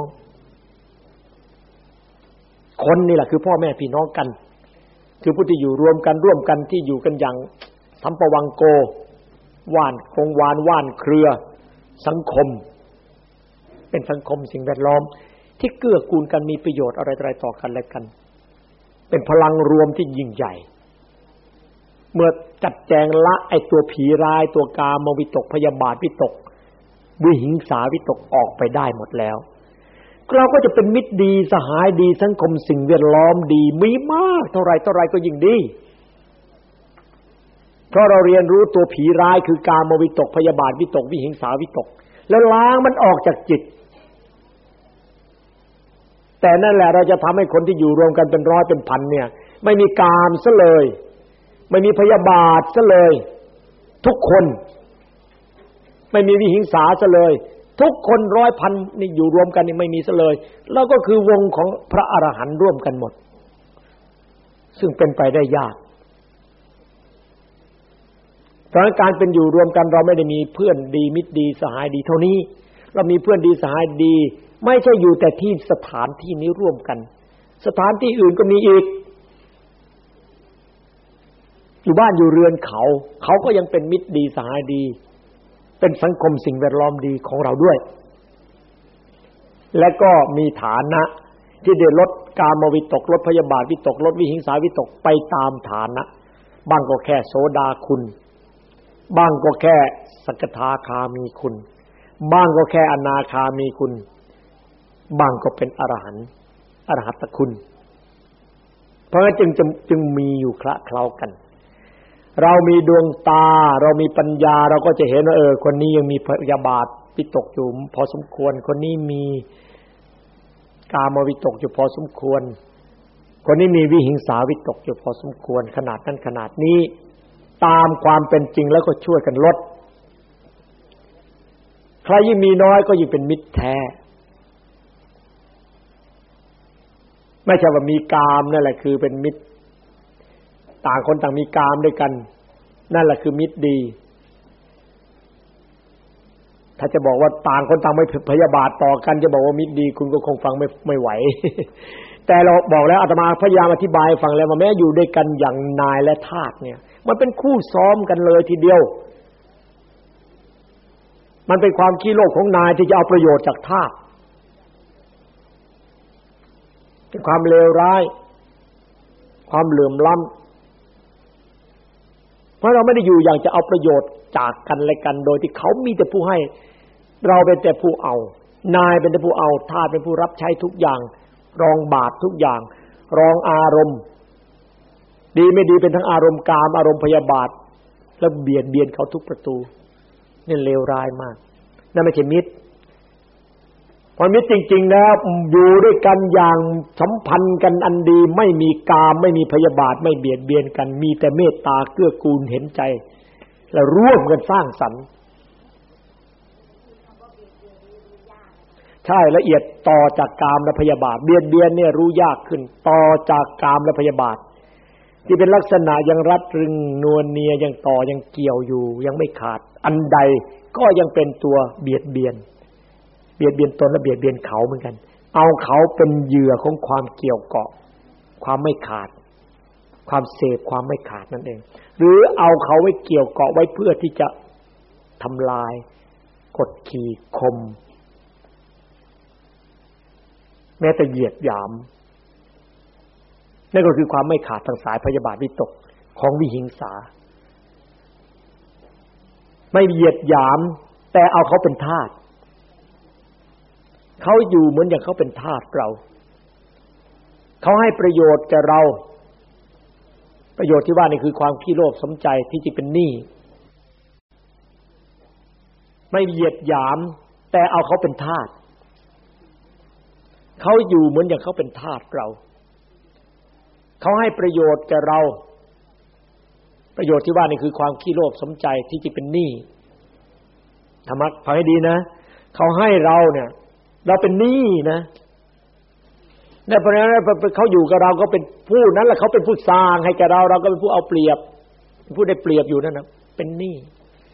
Speaker 2: คนนี่แหละคือพ่อแม่พี่น้องกันคือผู้ที่อยู่รวมกันร่วมกันที่อยู่กันอย่างสัมปวังโกว่านคงวานว่านเครือสังคมเป็นสังคมสิ่งแวดล้อมที่เกื้อกูลกันมีประโยชน์อะไรๆต่อกันและกันเป็นพลังรวมที่ยิ่งใหญ่เมื่อจัดแจงละไอ้ตัวผีร้ายตัวกามวิตกพยาบาทวิตกวิหิงสาวิตกออกไปได้หมดแล้วเราก็จะเป็นมิตรดีสหายดีสังคมสิ่งแวดล้อมดีมีมากเท่าไรเท่าไรก็ยิ่งดีเพราะเราเรียนรู้ตัวผีร้ายคือกามวิตกพยาบาทวิตกวิหิงสาวิตกแล้วล้างมันออกจากจิตแต่นั่นแหละเราจะทำให้คนที่อยู่รวมกันเป็นร้อยเป็นพันเนี่ยไม่มีกามซะเลยไม่มีพยาบาทซะเลยทุกคนไม่มีวิหิงสาซะเลยทุกคนร้อยพันนี่อยู่รวมกันนี่ไม่มีซะเลยแล้วก็คือวงของพระอรหันต์ร่วมกันหมดซึ่งเป็นไปได้ยากเพราะการเป็นอยู่รวมกันเราไม่ได้มีเพื่อนดีมิตรดีสหายดีเท่านี้เรามีเพื่อนดีสหายดีไม่ใช่อยู่แต่ที่สถานที่นี้ร่วมกันสถานที่อื่นก็มีอีกอยู่บ้านอยู่เรือนเขาเขาก็ยังเป็นมิตรดีสหายดีเป็นสังคมสิ่งแวดล้อมดีของเราด้วยและก็มีฐานะที่ได้ลดกามวิตกลดพยาบาทวิตกลดวิหิงสาวิตกไปตามฐานะบ้างก็แค่โสดาคุณบ้างก็แค่สกทาคามีคุณบ้างก็แค่อนาคามีคุณบ้างก็เป็นอรหันต์อรหัตคุณเพราะงั้นจึงจึงมีอยู่คละเคล้ากันเรามีดวงตาเรามีปัญญาเราก็จะเห็นว่าเออคนนี้ยังมีพยาบาทวิตกอยู่พอสมควรคนนี้มีกามวิตกอยู่พอสมควรคนนี้มีวิหิงสาวิตกอยู่พอสมควรขนาดนั้นขนาดนี้ตามความเป็นจริงแล้วก็ช่วยกันลดใครยิ่งมีน้อยก็ยิ่งเป็นมิตรแท้ไม่ใช่ว่ามีกามนั่นแหละคือเป็นมิตรต่างคนต่างมีกามด้วยกันนั่นแหละคือมิตรดีถ้าจะบอกว่าต่างคนต่างไม่พยาบาทต่อกันจะบอกว่ามิตรดีคุณก็คงฟังไม่ไม่ไหว แต่เราบอกแล้วอาตมาพยายามอธิบายฟังแล้วว่าแม้อยู่ด้วยกันอย่างนายและทาสเนี่ยมันเป็นคู่ซ้อมกันเลยทีเดียวมันเป็นความขี้โลภของนายที่จะเอาประโยชน์จากทาสเป็นความเลวร้ายความเหลื่อมล้ำเพราะเราไม่ได้อยู่อย่างจะเอาประโยชน์จากกันและกันโดยที่เขามีแต่ผู้ให้เราเป็นแต่ผู้เอานายเป็นแต่ผู้เอาทาสเป็นผู้รับใช้ทุกอย่างรองบาปทุกอย่างรองอารมณ์ดีไม่ดีเป็นทั้งอารมณ์กามอารมณ์พยาบาทแล้วเบียดเบียนเขาทุกประตูนี่เลวร้ายมากนั่นไม่ใช่มิตรพอมิตรจริงๆแล้วอยู่ด้วยกันอย่างสัมพันธ์กันอันดีไม่มีกามไม่มีพยาบาทไม่เบียดเบียนกันมีแต่เมตตาเกื้อกูลเห็นใจและร่วมกันสร้างสรรค์ใช่ละเอียดต่อจากกามและพยาบาทเบียดเบียนเนี่ยรู้ยากขึ้นต่อจากกามและพยาบาทที่เป็นลักษณะยังรัดรึงนวลเนียยังต่อยังเกี่ยวอยู่ยังไม่ขาดอันใดก็ยังเป็นตัวเบียดเบียนเบียดเบียนตนและเบียดเบียนเขาเหมือนกันเอาเขาเป็นเหยื่อของความเกี่ยวเกาะความไม่ขาดความเสพความไม่ขาดนั่นเองหรือเอาเขาไว้เกี่ยวเกาะไว้เพื่อที่จะทำลายกดขี่ข่มแม้แต่เหยียดหยามนั่นก็คือความไม่ขาดทางสายพยาบาทวิตกของวิหิงสาไม่เหยียดหยามแต่เอาเขาเป็นทาสเขาอยู่เหมือนอย่างเขาเป็นทาสเราเขาให้ประโยชน์แก่เราประโยชน์ที่ว่านี่คือความขี้โลภสมใจที่จะเป็นหนี้ไม่เหยียดหยามแต่เอาเขาเป็นทาสเขาอยู่เหมือนอย่างเขาเป็นทาสเราเขาให้ประโยชน์แก่เราประโยชน์ที่ว่านี่คือความขี้โลภสมใจที่จะเป็นหนี้ธรรมะฟังให้ดีนะเขาให้เราเนี่ยเราเป็นหนี้นะในเพราะฉะนั้นเขาอยู่กับเราก็เป็นผู้นั้นแหละเขาเป็นผู้สร้างให้แก่เราเราก็เป็นผู้เอาเปรียบผู้ได้เปรียบอยู่นั่นนะเป็นหนี้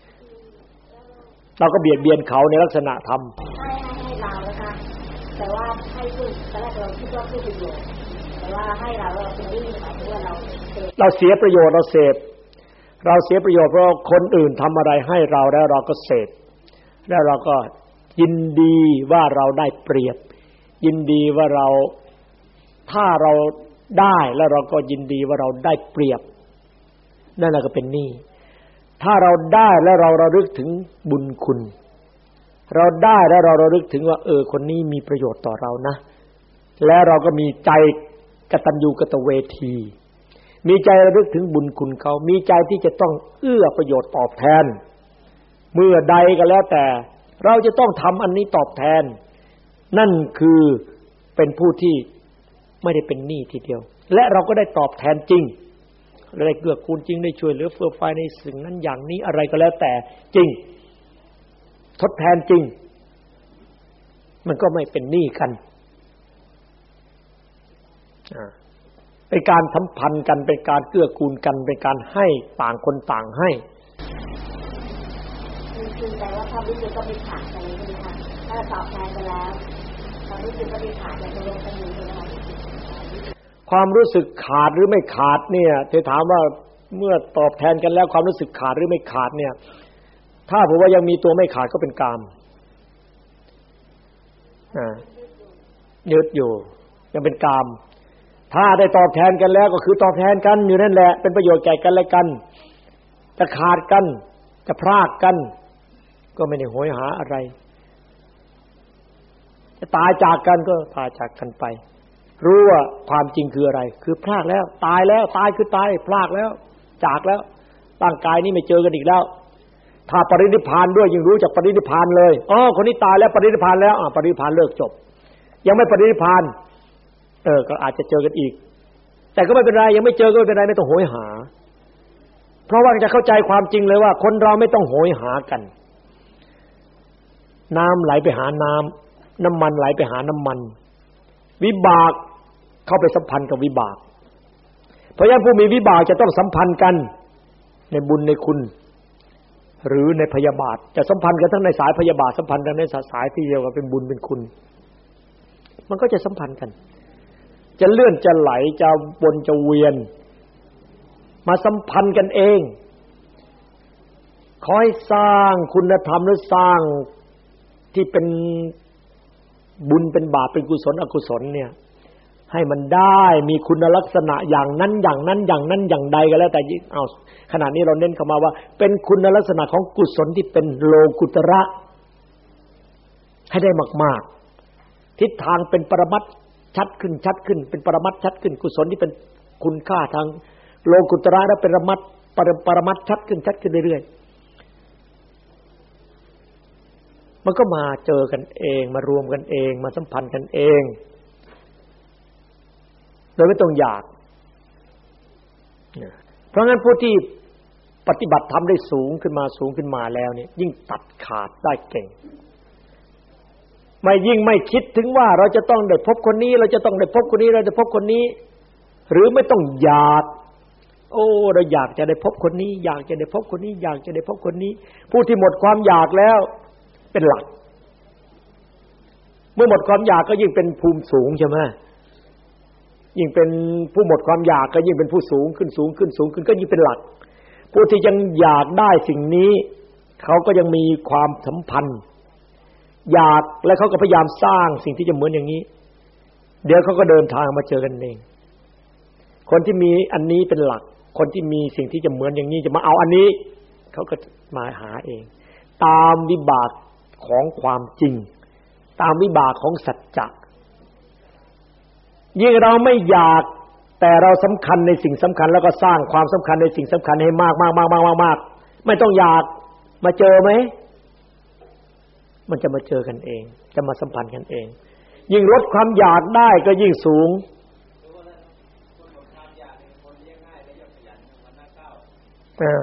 Speaker 2: เราก็เบียดเบียนเขาในลักษณะธรรม
Speaker 3: ให้ให้เรานะคะแต่ว่าให้ผู้ตอนแรกเราคิดว่าผู้ประโยชน์แต่ว่าให้เราเราเป็นหนี้หมายถึงว่าเรา
Speaker 2: เราเสียประโยชน์เราเสพเราเสียประโยชน์เพราะคนอื่นทำอะไรให้เราแล้วเราก็เสพแล้วเราก็ยินดีว่าเราได้เปรียบยินดีว่าเราถ้าเราได้แล้วเราก็ยินดีว่าเราได้เปรียบนั่นแหละก็เป็นหนี้ถ้าเราได้แล้วเราระลึกถึงบุญคุณเราได้แล้วเราระลึกถึงว่าเออคนนี้มีประโยชน์ต่อเรานะแล้วเราก็มีใจกตัญญูกตเวทีมีใจระลึกถึงบุญคุณเขามีใจที่จะต้องเอื้อประโยชน์ตอบแทนเมื่อใดก็แล้วแต่เราจะต้องทำอันนี้ตอบแทนนั่นคือเป็นผู้ที่ไม่ได้เป็นหนี้ทีเดียวและเราก็ได้ตอบแทนจริงได้เกื้อกูลจริงได้ช่วยเหลือเฟื่อฟายในสิ่งนั้นอย่างนี้อะไรก็แล้วแต่จริงทดแทนจริงมันก็ไม่เป็นหนี้กันเป็นการสัมพันธ์กันเป็นการเกื้อกูลกันเป็นการให้ต่างคนต่างให้
Speaker 3: คือแต่ว่าความรู้สึกก็มีขาดกันใช่ไหมคะถ้าตอบแทนไปแล้วความรู้สึกก็มีขาดอย่างตกลงกันอยู่ใช่ไหมคะ
Speaker 2: ความรู้สึกขาดหรือไม่ขาดเนี่ยจะถามว่าเมื่อตอบแทนกันแล้วความรู้สึกขาดหรือไม่ขาดเนี่ยถ้าผมว่ายังมีตัวไม่ขาดก็เป็นกามอ่ายึดอยู่ยังเป็นกามถ้าได้ตอบแทนกันแล้วก็คือตอบแทนกันอยู่นั่นแหละเป็นประโยชน์แก่กันและกันจะขาดกันจะพรากกันก็ไม่ได้โหยหาอะไรจะตายจากกันก็ตายจากกันไปรู้ว่าความจริงคืออะไรคือพรากแล้วตายแล้วตายคือตายพรากแล้วจากแล้วร่างกายนี้ไม่เจอกันอีกแล้วถ้าปรินิพพานด้วยยิ่งรู้จักปรินิพพานเลยอ๋อคนนี้ตายแล้วปรินิพพานแล้วอ่ะปรินิพพานเลิกจบยังไม่ปรินิพพานเออก็อาจจะเจอกันอีกแต่ก็ไม่เป็นไรยังไม่เจอก็ไม่เป็นไรไม่ต้องโหยหาเพราะว่าจะเข้าใจความจริงเลยว่าคนเราไม่ต้องโหยหากันน้ำไหลไปหาน้ำน้ำมันไหลไปหาน้ำมันวิบากเข้าไปสัมพันธ์กับวิบากเพราะฉะนั้นผู้มีวิบากจะต้องสัมพันธ์กันในบุญในคุณหรือในพยาบาทจะสัมพันธ์กันทั้งในสายพยาบาทสัมพันธ์กันในสายที่เดียวกันเป็นบุญเป็นคุณมันก็จะสัมพันธ์กันจะเลื่อนจะไหลจะวนจะเวียนมาสัมพันธ์กันเองขอให้สร้างคุณธรรมหรือสร้างที่เป็นบุญเป็นบาปเป็นกุศลอกุศลเนี่ยให้มันได้มีคุณลักษณะอย่างนั้นอย่างนั้นอย่างนั้นอย่างใดก็แล้วแต่เอาขณะนี้เราเน้นเข้ามาว่าเป็นคุณลักษณะของกุศลที่เป็นโลกุตระให้ได้มากๆทิศทางเป็นปรมัตถ์ชัดขึ้นชัดขึ้นเป็นปรมัตถ์ชัดขึ้นกุศลที่เป็นคุณค่าทางโลกุตระและเป็นปรมัตถ์ปรมัตถ์ชัดขึ้นชัดขึ้นเรื่อยๆมันก็มาเจอกันเองมารวมกันเองมาสัมพันธ์กันเองโดยไม่ต้องอยากเพราะงั้นผู้ที่ปฏิบัติธรรมได้สูงขึ้นมาสูงขึ้นมาแล้วเนี่ยยิ่งตัดขาดได้เก่งไม่ยิ่งไม่คิดถึงว่าเราจะต้องได้พบคนนี้เราจะต้องได้พบคนนี้เราจะพบคนนี้หรือไม่ต้องอยากโอ้เราอยากจะได้พบคนนี้อยากจะได้พบคนนี้อยากจะได้พบคนนี้ผู้ที่หมดความอยากแล้วเป็นหลักเมื่อหมดความอยากก็ยิ่งเป็นภูมิสูงใช่ไหมยิ่งเป็นผู้หมดความอยากก็ยิ่งเป็นผู้สูงขึ้นสูงขึ้นสูงขึ้นก็ยิ่งเป็นหลักผู้ที่ยังอยากได้สิ่งนี้เขาก็ยังมีความสัมพันธ์อยากและเขาก็พยายามสร้างสิ่งที่จะเหมือนอย่างนี้เดี๋ยวเขาก็เดินทางมาเจอกันเองคนที่มีอันนี้เป็นหลักคนที่มีสิ่งที่จะเหมือนอย่างนี้จะมาเอาอันนี้เขาก็มาหาเองตามวิบากของความจริงตามวิบากของสัจจะยิ่งเราไม่อยากแต่เราสำคัญในสิ่งสำคัญแล้วก็สร้างความสำคัญในสิ่งสำคัญให้มากมากมากมากมากไม่ต้องอยากมาเจอไหมมันจะมาเจอกันเองจะมาสัมพันธ์กันเองยิ่งลดความอยากได้ก็ยิ่งสูงเออ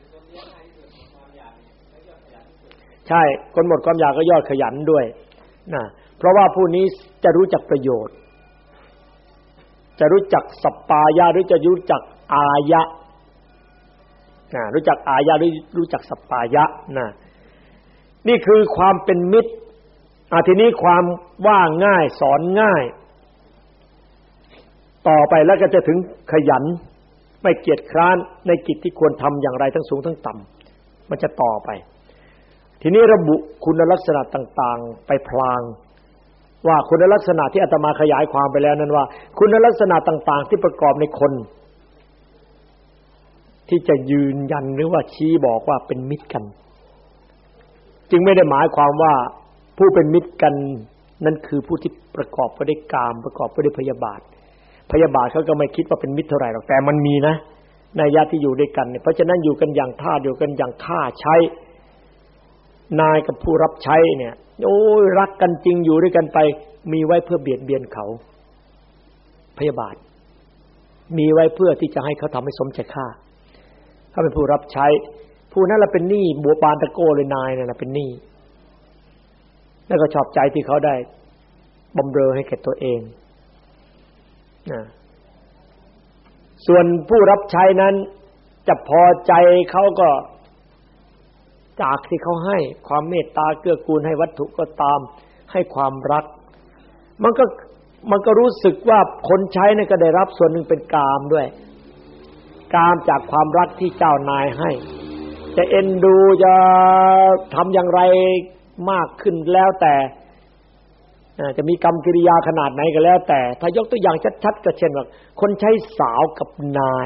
Speaker 2: ใช่คนหมดความอยากก็ยอดขยันด้วยนะเพราะว่าผู้นี้จะรู้จักประโยชน์จะรู้จักสัปปายะหรือจะรู้จักอายะนะรู้จักอายะหรือรู้จักสัปปายะนะนี่คือความเป็นมิตรอ่ะทีนี้ความว่าง่ายสอนง่ายต่อไปแล้วก็จะถึงขยันไม่เกียจคร้านในกิจที่ควรทำอย่างไรทั้งสูงทั้งต่ำมันจะต่อไปทีนี้ระบุคุณลักษณะต่างๆไปพลางว่าคุณลักษณะที่อาตมาขยายความไปแล้วนั้นว่าคุณลักษณะต่างๆที่ประกอบในคนที่จะยืนยันหรือว่าชี้บอกว่าเป็นมิตรกันจึงไม่ได้หมายความว่าผู้เป็นมิตรกันนั่นคือผู้ที่ประกอบไปด้วยกามประกอบไปด้วยพยาบาทพยาบาทเขาก็ไม่คิดว่าเป็นมิตรเท่าไหร่หรอกแต่มันมีนะในญาติที่อยู่ด้วยกันเนี่ยเพราะฉะนั้นอยู่กันอย่างทาสอยู่กันอย่างข้าใช้นายกับผู้รับใช้เนี่ยโอ้ยรักกันจริงอยู่ด้วยกันไปมีไว้เพื่อเบียดเบียนเขาพยาบาทมีไว้เพื่อที่จะให้เขาทำให้สมใจข้าถ้าเป็นผู้รับใช้ผู้นั้นละเป็นหนี้บัวปานตะโก้เลยนายเนี่ยนะเป็นหนี้แล้วก็ชอบใจที่เขาได้บำเรอให้แก่ตัวเองนะส่วนผู้รับใช้นั้นจะพอใจเขาก็จากที่เขาให้ความเมตตาเกื้อกูลให้วัตถุก็ตามให้ความรักมันก็มันก็รู้สึกว่าคนใช้เนี่ยก็ได้รับส่วนหนึ่งเป็นกามด้วยกามจากความรักที่เจ้านายให้จะเอ็นดูจะทำอย่างไรมากขึ้นแล้วแต่จะมีกรรมกิริยาขนาดไหนก็แล้วแต่ถ้ายกตัวอย่างชัดๆก็เช่นว่าคนใช้สาวกับนาย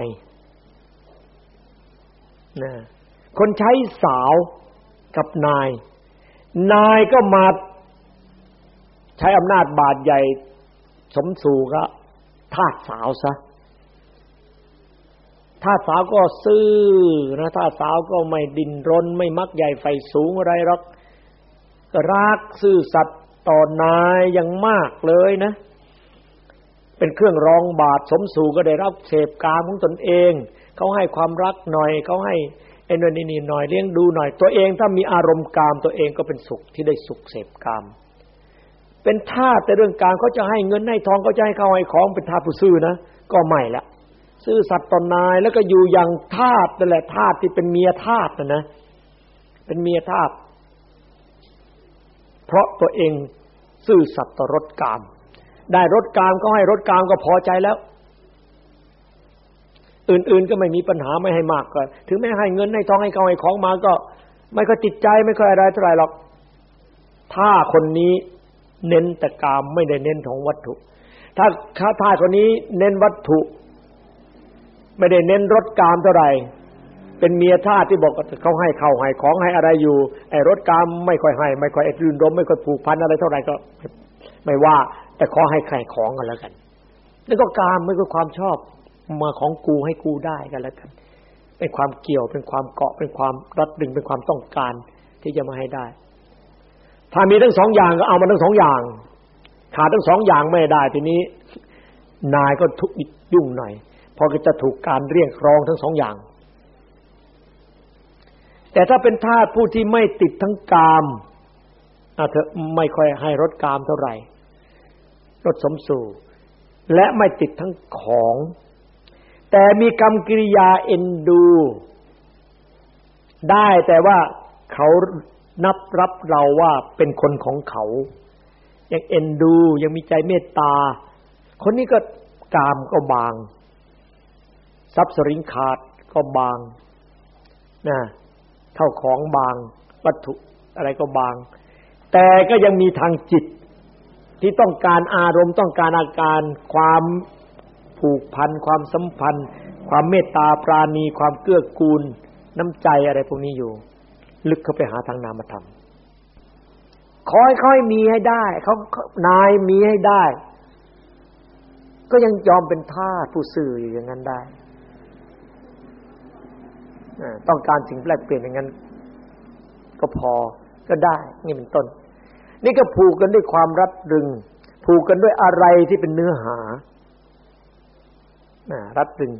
Speaker 2: นะคนใช้สาวกับนายนายก็มาใช้อำนาจบาดใหญ่สมสู่ก็ทาสสาวซะทาสสาวก็ซื่อนะทาสสาวก็ไม่ดิ้นรนไม่มักใหญ่ไฟสูงอะไรหรอกก็รักซื่อสัตย์ต่อนายอย่างมากเลยนะเป็นเครื่องรองบาทสมสู่ก็ได้รับเสพกามของตนเองเขาให้ความรักหน่อยเขาให้ไอ้นู่นนี่หน่อยเลี้ยงดูหน่อยตัวเองถ้ามีอารมณ์กามตัวเองก็เป็นสุขที่ได้สุขเสพกามเป็นทาสแต่เรื่องการเขาจะให้เงินให้ทองเขาจะให้เขาให้ของเป็นทาสผู้ซื่อนะก็ไม่ละซื่อสัตย์ต่อนายแล้วก็อยู่อย่างทาสนั่นแหละทาสที่เป็นเมียทาสนะนะเป็นเมียทาสเพราะตัวเองซื่อสัตย์ต่อรสกามได้รสกามก็ให้รสกามก็พอใจแล้วอื่นๆก็ไม่มีปัญหาไม่ให้มากก็ถึงแม้ให้เงินให้ทองให้เขาให้ของมาก็ไม่ค่อยติดใจไม่ค่อยอะไรเท่าไหร่หรอกถ้าคนนี้เน้นแต่กามไม่ได้เน้นของวัตถุถ้าถ้าคนนี้เน้นวัตถุไม่ได้เน้นรสกามเท่าไหร่เป็นเมียทาสที่บอกเขาให้เข้าให้ของให้อะไรอยู่ไอ้รสกามไม่ค่อยให้ไม่ค่อยรื่นรมไม่ค่อยผูกพันอะไรเท่าไหร่ก็ไม่ว่าแต่ขอให้ใครของกันแล้วกันแล้วก็กามไม่คือความชอบมาของกูให้กูได้กันแล้วกันเป็นความเกี่ยวเป็นความเกาะเป็นความรัดดึงเป็นความต้องการที่จะมาให้ได้ถ้ามีทั้งสองอย่างก็เอามาทั้งสองอย่างขาดทั้งสองอย่างไม่ได้ทีนี้นายก็ทุกข์ยุ่งหน่อยพอจะถูกการเรียกร้องทั้งสองอย่างแต่ถ้าเป็นทาสผู้ที่ไม่ติดทั้งกามอาจจะไม่ค่อยให้รสกามเท่าไหร่รสสมสู่และไม่ติดทั้งของแต่มีกรรมกิริยาเอ็นดูได้แต่ว่าเขานับรับเราว่าเป็นคนของเขายังเอ็นดูยังมีใจเมตตาคนนี้ก็กามก็บางทรัพย์สริงขาดก็บางนะเข้าของบางวัตถุอะไรก็บางแต่ก็ยังมีทางจิตที่ต้องการอารมณ์ต้องการอาการความผูกพันความสัมพันธ์ความเมตตาปราณีความเกื้อกูลน้ำใจอะไรพวกนี้อยู่ลึกเข้าไปหาทางนามธรรมค่อยๆมีให้ได้เขานายมีให้ได้ก็ยังยอมเป็นทาสผู้ซื่ออยู่อย่างนั้นได้ต้องการสิ่งแปลกเปลี่ยนอย่างนั้นก็พอก็ได้นี่เป็นต้นนี่ก็ผูกกันด้วยความรัดรึงผูกกันด้วยอะไรที่เป็นเนื้อหารัดรึง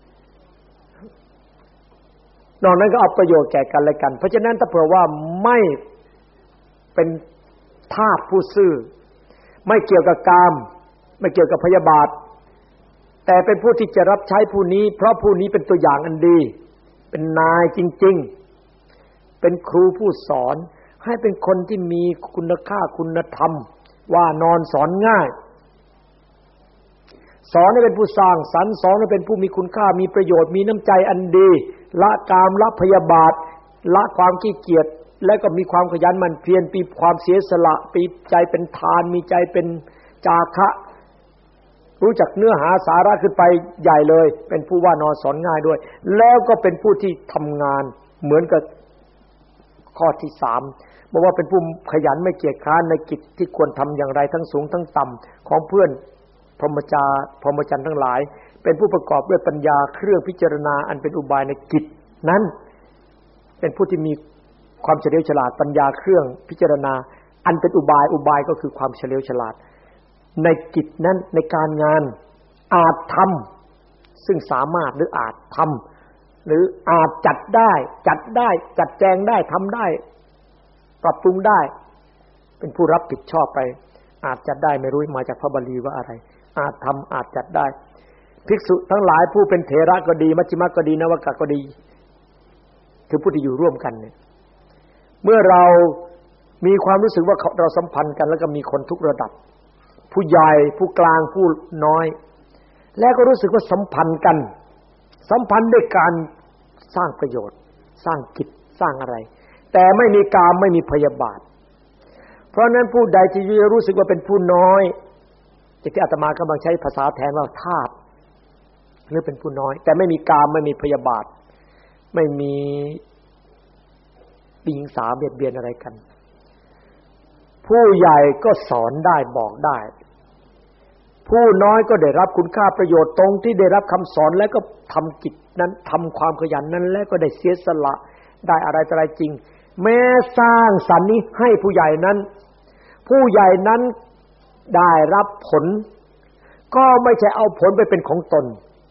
Speaker 2: นอกนั้นก็เอาประโยชน์แก่กันและกันเพราะฉะนั้นถ้าเผื่อว่าไม่เป็นทาสผู้ซื่อไม่เกี่ยวกับกามไม่เกี่ยวกับพยาบาทแต่เป็นผู้ที่จะรับใช้ผู้นี้เพราะผู้นี้เป็นตัวอย่างอันดีเป็นนายจริงๆเป็นครูผู้สอนให้เป็นคนที่มีคุณค่าคุณธรรมว่านอนสอนง่ายสอนให้เป็นผู้สร้างสรรค์สอนให้เป็นผู้มีคุณค่ามีประโยชน์มีน้ำใจอันดีละกามละพยาบาทละความขี้เกียจและก็มีความขยันหมั่นเพียรมีความเสียสละมีใจเป็นทานมีใจเป็นจาคะรู้จักเนื้อหาสาระขึ้นไปใหญ่เลยเป็นผู้ว่านอนสอนง่ายด้วยแล้วก็เป็นผู้ที่ทำงานเหมือนกับข้อที่สามบอกว่าเป็นผู้ขยันไม่เกียจคร้านในกิจที่ควรทำอย่างไรทั้งสูงทั้งต่ำของเพื่อนพรหมจารย์พรหมจรรย์ทั้งหลายเป็นผู้ประกอบด้วยปัญญาเครื่องพิจารณาอันเป็นอุบายในกิจนั้นเป็นผู้ที่มีความเฉลียวฉลาดปัญญาเครื่องพิจารณาอันเป็นอุบายอุบายก็คือความเฉลียวฉลาดในกิจนั้นในการงานอาจทำซึ่งสามารถหรืออาจทำหรืออาจจัดได้จัดได้จัดแจงได้ทำได้ปรับปรุงได้เป็นผู้รับผิดชอบไปอาจจัดได้ไม่รู้มาจากพระบาลีว่าอะไรอาจทำอาจจัดได้ภิกษุทั้งหลายผู้เป็นเถระก็ดีมัชฌิมก็ดีนวากะก็ดีคือผู้ที่อยู่ร่วมกันเนี่ยเมื่อเรามีความรู้สึกว่าเราสัมพันธ์กันแล้วก็มีคนทุกระดับผู้ใหญ่ผู้กลางผู้น้อยแล้วก็รู้สึกว่าสัมพันธ์กันสัมพันธ์ด้วยการสร้างประโยชน์สร้างกิจสร้างอะไรแต่ไม่มีกามไม่มีพยาบาทเพราะนั้นผู้ใดที่รู้สึกว่าเป็นผู้น้อยที่อาตมากำลังใช้ภาษาแทนว่าทาสหรือเป็นผู้น้อยแต่ไม่มีกามไม่มีพยาบาทไม่มีปีหญิงสาวเบียดเบียนอะไรกันผู้ใหญ่ก็สอนได้บอกได้ผู้น้อยก็ได้รับคุณค่าประโยชน์ตรงที่ได้รับคำสอนแล้วก็ทำกิจนั้นทำความขยันนั้นแล้วก็ได้เสียสละได้อะไรต่ออะไรจริงแม้สร้างสรรค์นี้ให้ผู้ใหญ่นั้นผู้ใหญ่นั้นได้รับผลก็ไม่ใช่เอาผลไปเป็นของตน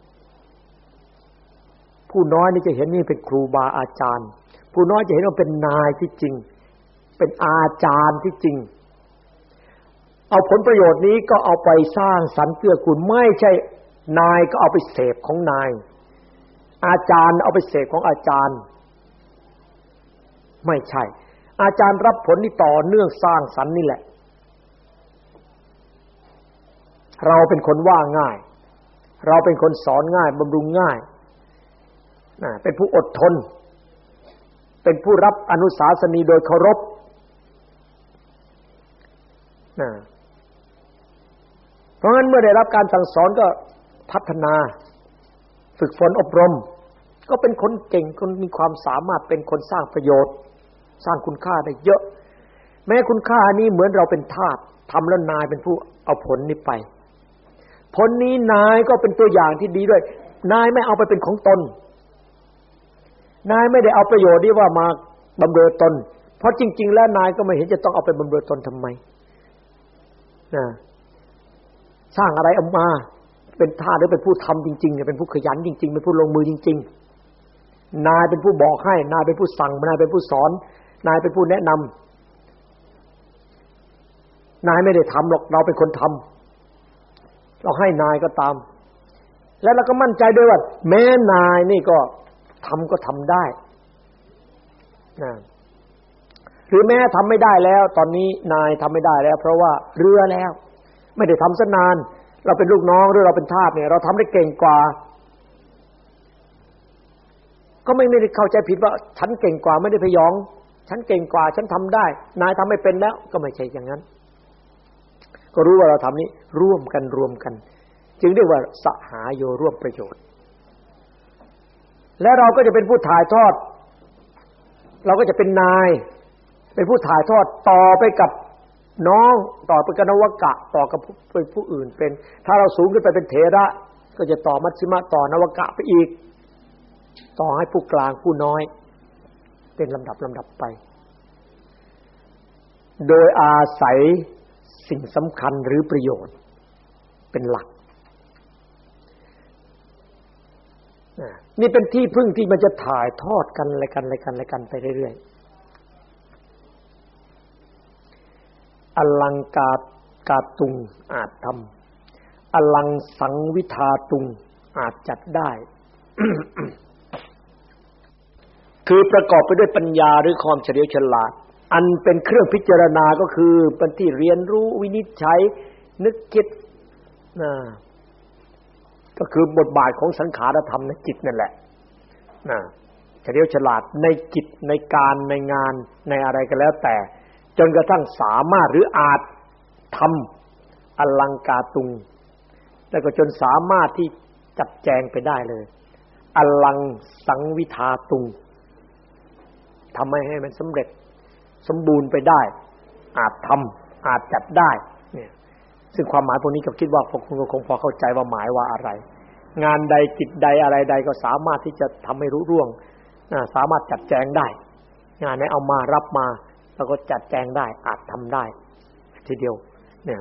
Speaker 2: ผู้น้อยนี่จะเห็นนี่เป็นครูบาอาจารย์ผู้น้อยจะเห็นว่าเป็นนายที่จริงเป็นอาจารย์ที่จริงเอาผลประโยชน์นี้ก็เอาไปสร้างสรรค์เกื้อกูลไม่ใช่นายก็เอาไปเสพของนายอาจารย์เอาไปเสพของอาจารย์ไม่ใช่อาจารย์รับผลที่ต่อเนื่องสร้างสรรค์นี่แหละเราเป็นคนว่าง่ายเราเป็นคนสอนง่ายบำรุงง่ายนะเป็นผู้อดทนเป็นผู้รับอนุสาสนีโดยเคารพนะเพราะงั้นเมื่อได้รับการสั่งสอนก็พัฒนาฝึกฝนอบรมก็เป็นคนเก่งคนมีความสามารถเป็นคนสร้างประโยชน์สร้างคุณค่าได้เยอะแม้คุณค่านี้เหมือนเราเป็นทาสทำแล้วนายเป็นผู้เอาผลนี้ไปผลนี้นายก็เป็นตัวอย่างที่ดีด้วยนายไม่เอาไปเป็นของตนนายไม่ได้เอาประโยชน์นี้ว่ามาบำเรอตนเพราะจริงๆแล้วนายก็ไม่เห็นจะต้องเอาไปบำเรอตนทำไมนะสร้างอะไรออกมาเป็นทาสหรือเป็นผู้ทำจริงๆเนี่ยเป็นผู้ขยันจริงๆเป็นผู้ลงมือจริงๆนายเป็นผู้บอกให้นายเป็นผู้สั่งนายเป็นผู้สอนนายเป็นผู้แนะนำนายไม่ได้ทำหรอกเราเป็นคนทำเราให้นายก็ตามแล้วเราก็มั่นใจด้วยว่าแม้นายนี่ก็ทำก็ทำได้นะหรือแม้ทำไม่ได้แล้วตอนนี้นายทำไม่ได้แล้วเพราะว่าเรือแล้วไม่ได้ทำซะนานเราเป็นลูกน้องหรือเราเป็นทาสเนี่ยเราทำได้เก่งกว่าก็ไม่ไม่ได้เข้าใจผิดว่าฉันเก่งกว่าไม่ได้พยองฉันเก่งกว่าฉันทำได้นายทำไม่เป็นแล้วก็ไม่ใช่อย่างนั้นก็รู้ว่าเราทำนี้ร่วมกันรวมกันจึงเรียกว่าสหายโยร่วมประโยชน์และเราก็จะเป็นผู้ถ่ายทอดเราก็จะเป็นนายเป็นผู้ถ่ายทอดต่อไปกับน้องต่อไปกับนวกะต่อกับเป็นผู้อื่นเป็นถ้าเราสูงขึ้นไปเป็นเถระก็จะต่อมัชฌิมะต่อนวกะไปอีกต่อให้ผู้กลางผู้น้อยเป็นลำดับลำดับไปโดยอาศัยสิ่งสำคัญหรือประโยชน์เป็นหลักนี่เป็นที่พึ่งที่มันจะถ่ายทอดกันอะไรกันอะไรกันอะไรกันไปเรื่อยๆอลังกากาตุงอาจทำอลังสังวิทาตุงอาจจัดได้ คือประกอบไปด้วยปัญญาหรือความเฉลียวฉลาดอันเป็นเครื่องพิจารณาก็คือเป็นที่เรียนรู้วินิจฉัยนึกคิดนะก็คือบทบาทของสังขารธรรมในจิตนั่นแหละนะเฉลียวฉลาดในจิตในการในงานในอะไรก็แล้วแต่จนกระทั่งสามารถหรืออาจทำอลังกาตุงแล้วก็จนสามารถที่จัดแจงไปได้เลยอลังสังวิทาตุงทำให้ให้มันสำเร็จสมบูรณ์ไปได้อาจทำอาจจัดได้เนี่ยซึ่งความหมายพวกนี้ก็คิดว่าพวกคุณก็คงพอเข้าใจว่าหมายว่าอะไรงานใดกิจใดอะไรใดก็สามารถที่จะทำให้รุ่งเรืองสามารถจัดแจงได้งานไหนเอามารับมาแล้วก็จัดแจงได้อาจทำได้ทีเดียวเนี่ย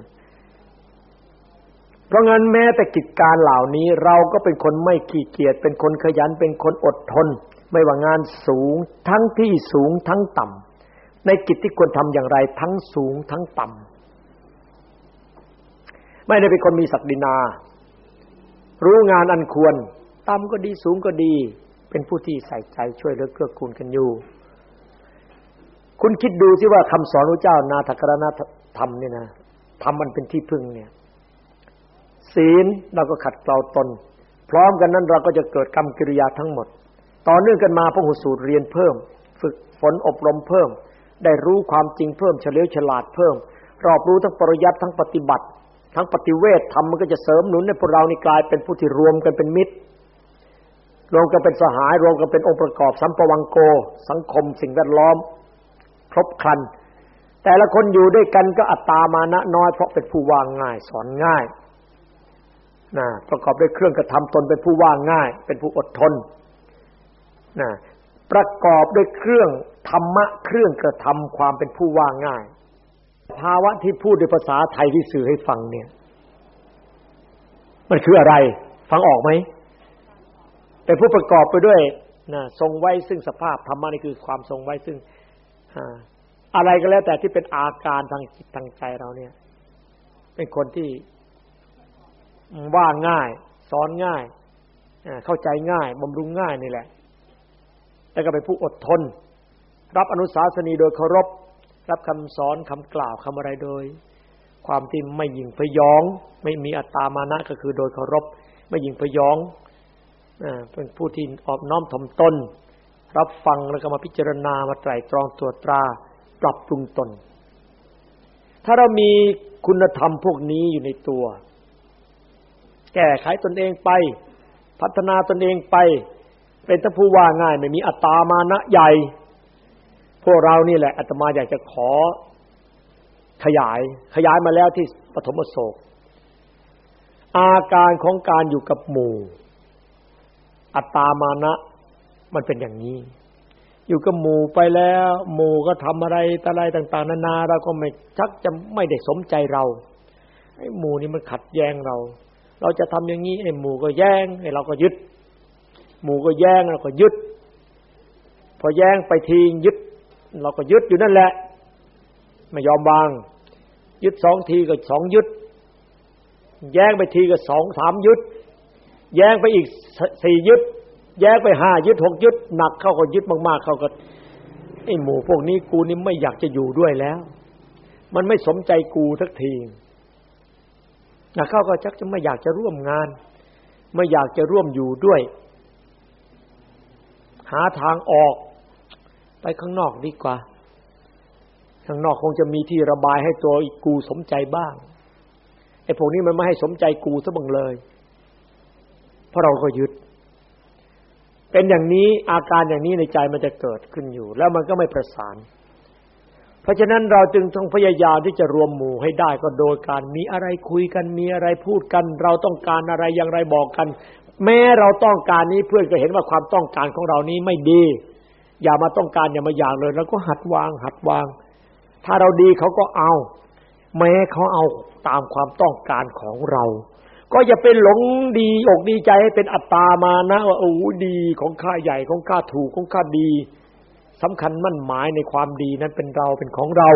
Speaker 2: เพราะงั้นแม้แต่กิจการเหล่านี้เราก็เป็นคนไม่ขี้เกียจเป็นคนขยันเป็นคนอดทนไม่ว่างานสูงทั้งที่สูงทั้งต่ำในกิจที่ควรทำอย่างไรทั้งสูงทั้งต่ำไม่ได้เป็นคนมีศักดินารู้งานอันควรต่ำก็ดีสูงก็ดีเป็นผู้ที่ใส่ใจช่วยเหลือเกื้อกูลกันอยู่คุณคิดดูสิว่าคำสอนพระเจ้านาถกรณธรรมเนี่ยนะธรรมมันเป็นที่พึ่งเนี่ยศีลเราก็ขัดเกลาตนพร้อมกันนั้นเราก็จะเกิดกรรมกิริยาทั้งหมดต่อเนื่องกันมาพระหูสูตรเรียนเพิ่มฝึกฝนอบรมเพิ่มได้รู้ความจริงเพิ่มเฉลียวฉลาดเพิ่มรอบรู้ทั้งปริยัติทั้งปฏิบัติทั้งปฏิเวทธรรมมันก็จะเสริมหนุนให้พวกเรานี่กลายเป็นผู้ที่รวมกันเป็นมิตรรวมกันเป็นสหายรวมกันเป็นองค์ประกอบสัมปวังโกสังคมสิ่งแวดล้อมครบครันแต่ละคนอยู่ด้วยกันก็อัตตามานะน้อยเพราะเป็นผู้วางง่ายสอนง่ายนะประกอบด้วยเครื่องกระทำตนเป็นผู้วางง่ายเป็นผู้อดทนนะประกอบด้วยเครื่องธรรมะเครื่องกระทำความเป็นผู้ว่าง่ายภาวะที่พูดด้วยภาษาไทยที่สื่อให้ฟังเนี่ยมันคืออะไรฟังออกไหมเป็นผู้ประกอบไปด้วยนะทรงไว้ซึ่งสภาพธรรมะนี่คือความทรงไว้ซึ่งอะไรก็แล้วแต่ที่เป็นอาการทางจิตทางใจเราเนี่ยเป็นคนที่ว่าง่ายสอนง่ายเข้าใจง่ายบำรุงง่ายนี่แหละแล้วก็เป็นผู้อดทนรับอนุสาสนีโดยเคารพรับคำสอนคำกล่าวคำอะไรโดยความที่ไม่หยิ่งพยองไม่มีอัตตามานะก็คือโดยเคารพไม่หยิ่งพยองเป็นผู้ที่ออบน้อมถ่อมตนรับฟังแล้วก็มาพิจารณามาไตร่ตรองตรวจตราปรับปรุงตนถ้าเรามีคุณธรรมพวกนี้อยู่ในตัวแก้ไขตนเองไปพัฒนาตนเองไปเป็นท่านผู้ว่าง่ายไม่มีอัตตามานะใหญ่พวกเรานี่แหละอาตมาอยากจะขอขยายขยายมาแล้วที่ปฐมโศกอาการของการอยู่กับหมู่อัตตามานะมันเป็นอย่างนี้อยู่กับหมู่ไปแล้วหมู่ก็ทำอะไรอะไรต่างๆนานาเราก็ไม่ชักจะไม่ได้สมใจเราไอ้หมู่นี่มันขัดแย้งเราเราจะทำอย่างนี้ไอ้หมู่ก็แย้งไอ้เราก็ยึดหมู่ก็แย้งเราก็ยึดพอแย้งไปทียึดเราก็ยึดอยู่นั่นแหละไม่ยอมวางยึดสองทีก็สองยึดแย้งไปทีก็สองสามยึดแย้งไปอีกสี่ยึดแย้งไปห้ายึดหกยึดหนักเข้าก็ยึดมากๆเข้าก็ไอ้หมู่พวกนี้กูนี่ไม่อยากจะอยู่ด้วยแล้วมันไม่สมใจกูสักทีหนักเข้าก็ชักจะไม่อยากจะร่วมงานไม่อยากจะร่วมอยู่ด้วยหาทางออกไปข้างนอกดีกว่าข้างนอกคงจะมีที่ระบายให้ตัวกูสมใจบ้างไอ้พวกนี้มันไม่ให้สมใจกูซะบังเลยเพราะเราก็ยึดเป็นอย่างนี้อาการอย่างนี้ในใจมันจะเกิดขึ้นอยู่แล้วมันก็ไม่ประสานเพราะฉะนั้นเราจึงต้องพยายามที่จะรวมหมู่ให้ได้ก็โดยการมีอะไรคุยกันมีอะไรพูดกันเราต้องการอะไรอย่างไรบอกกันแม้เราต้องการนี้เพื่อนก็เห็นว่าความต้องการของเรานี้ไม่ดีอย่ามาต้องการอย่ามาอยากเลยแล้วก็หัดวางหัดวางถ้าเราดีเขาก็เอาแม้เขาเอาตามความต้องการของเราก็อย่าไปหลงดีอกดีใจให้เป็นอัตตามานะว่าโอ้ดีของข้าใหญ่ของข้าถูกของข้าดีสำคัญมั่นหมายในความดีนั้นเป็นเราเป็นของเรา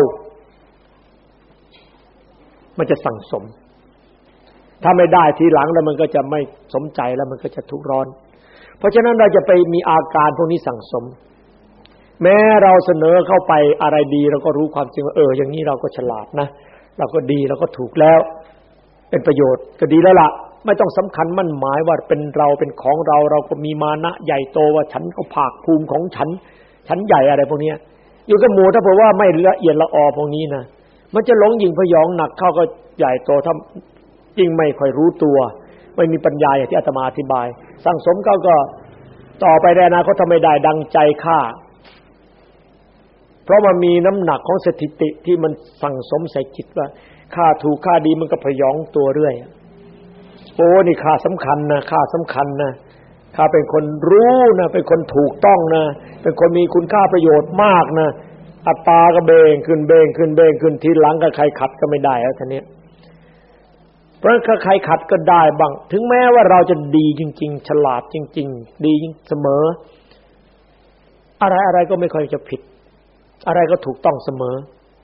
Speaker 2: มันจะสั่งสมถ้าไม่ได้ทีหลังแล้วมันก็จะไม่สมใจแล้วมันก็จะทุกข์ร้อนเพราะฉะนั้นเราจะไปมีอาการพวกนี้สั่งสมแม้เราเสนอเข้าไปอะไรดีเราก็รู้ความจริงว่าเอออย่างนี้เราก็ฉลาดนะเราก็ดีเราก็ถูกแล้วเป็นประโยชน์ก็ดีแล้วล่ะไม่ต้องสำคัญมั่นหมายว่าเป็นเราเป็นของเราเราก็มีมานะใหญ่โตว่าฉันก็ภาคภูมิของฉันฉันใหญ่อะไรพวกนี้อยู่กับหมู่ถ้าบอกว่าไม่ละเอียดละออพวกนี้นะมันจะหลงยิ่งพยองหนักเข้าก็ใหญ่โตถ้ายิ่งไม่ค่อยรู้ตัวไม่มีปัญญาอย่างที่อาตมาอธิบายสั่งสมเขาก็ต่อไปในอนาคตทำไม่ได้ดังใจข้าเพราะมันมีน้ำหนักของสถิติที่มันสั่งสมใส่จิตว่าข้าถูกข้าดีมันก็พยองตัวเรื่อยโอ้นี่ข้าสำคัญนะข้าสำคัญนะข้าเป็นคนรู้นะเป็นคนถูกต้องนะเป็นคนมีคุณค่าประโยชน์มากนะอัตตาก็เบงขึ้นเบงขึ้นเบงขึ้นทีหลังก็ใครขัดก็ไม่ได้แล้วทีนี้เพราะถ้าใครขัดก็ได้บ้างถึงแม้ว่าเราจะดีจริงๆฉลาดจริงๆดีเสมออะไรอะไรก็ไม่ค่อยจะผิดอะไรก็ถูกต้องเสมอ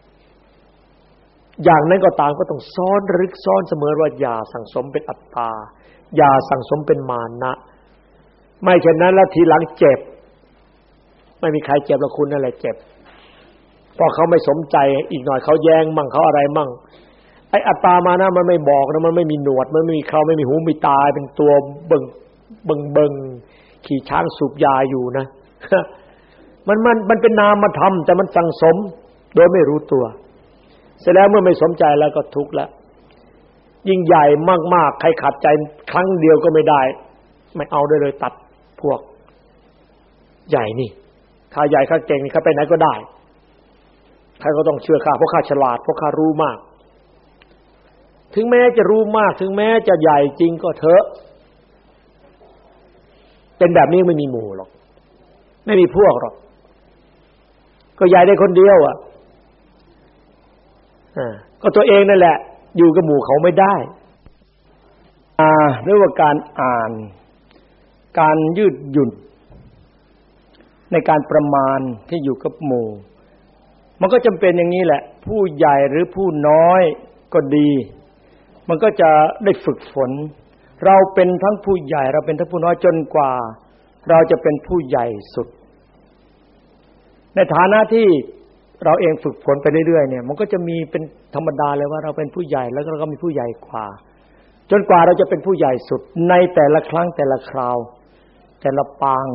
Speaker 2: อย่างนั้นก็ตามก็ต้องซ้อนรึกซ้อนเสมอว่าอย่าสั่งสมเป็นอัตตาอย่าสั่งสมเป็นมานะไม่เช่นนั้นแล้วทีหลังเจ็บไม่มีใครเจ็บหรอกคุณนั่นแหละเจ็บเพราะเขาไม่สมใจอีกหน่อยเขาแย้งมั่งเขาอะไรมั่งไอ้อัตตามานะมันไม่บอกนะมันไม่มีหนวดมันไม่มีเขาไม่มีหูมีตาเป็นตัวเบิ่งเบิ่งเบิ่งขี่ช้างสูบยาอยู่นะมันมันมันเป็นนามธรรมแต่มันสั่งสมโดยไม่รู้ตัวเสร็จแล้วเมื่อไม่สมใจแล้วก็ทุกข์แล้วยิ่งใหญ่มากๆใครขัดใจครั้งเดียวก็ไม่ได้ไม่เอาได้เลยตัดพวกใหญ่นี่ข้าใหญ่ข้าเก่งนี่ข้าไปไหนก็ได้ใครก็ต้องเชื่อข้าเพราะข้าฉลาดเพราะข้ารู้มากถึงแม้จะรู้มากถึงแม้จะใหญ่จริงก็เถอะเป็นแบบนี้ไม่มีหมู่หรอกไม่มีพวกหรอกก็ใหญ่ได้คนเดียวอ่ะอ่าก็ตัวเองนั่นแหละอยู่กับหมู่เขาไม่ได้อ่าเรียกว่าการอ่านการยืดหยุ่นในการประมาณที่อยู่กับหมู่มันก็จำเป็นอย่างนี้แหละผู้ใหญ่หรือผู้น้อยก็ดีมันก็จะได้ฝึกฝนเราเป็นทั้งผู้ใหญ่เราเป็นทั้งผู้น้อยจนกว่าเราจะเป็นผู้ใหญ่สุดในฐานะที่เราเองฝึกฝนไปเรื่อยๆเนี่ยมันก็จะมีเป็นธรรมดาเลยว่าเราเป็นผู้ใหญ่แล้วก็มีผู้ใหญ่กว่าจนกว่าเราจะเป็นผู้ใหญ่สุดในแต่ละครั้งแต่ละคราวแต่ละปาง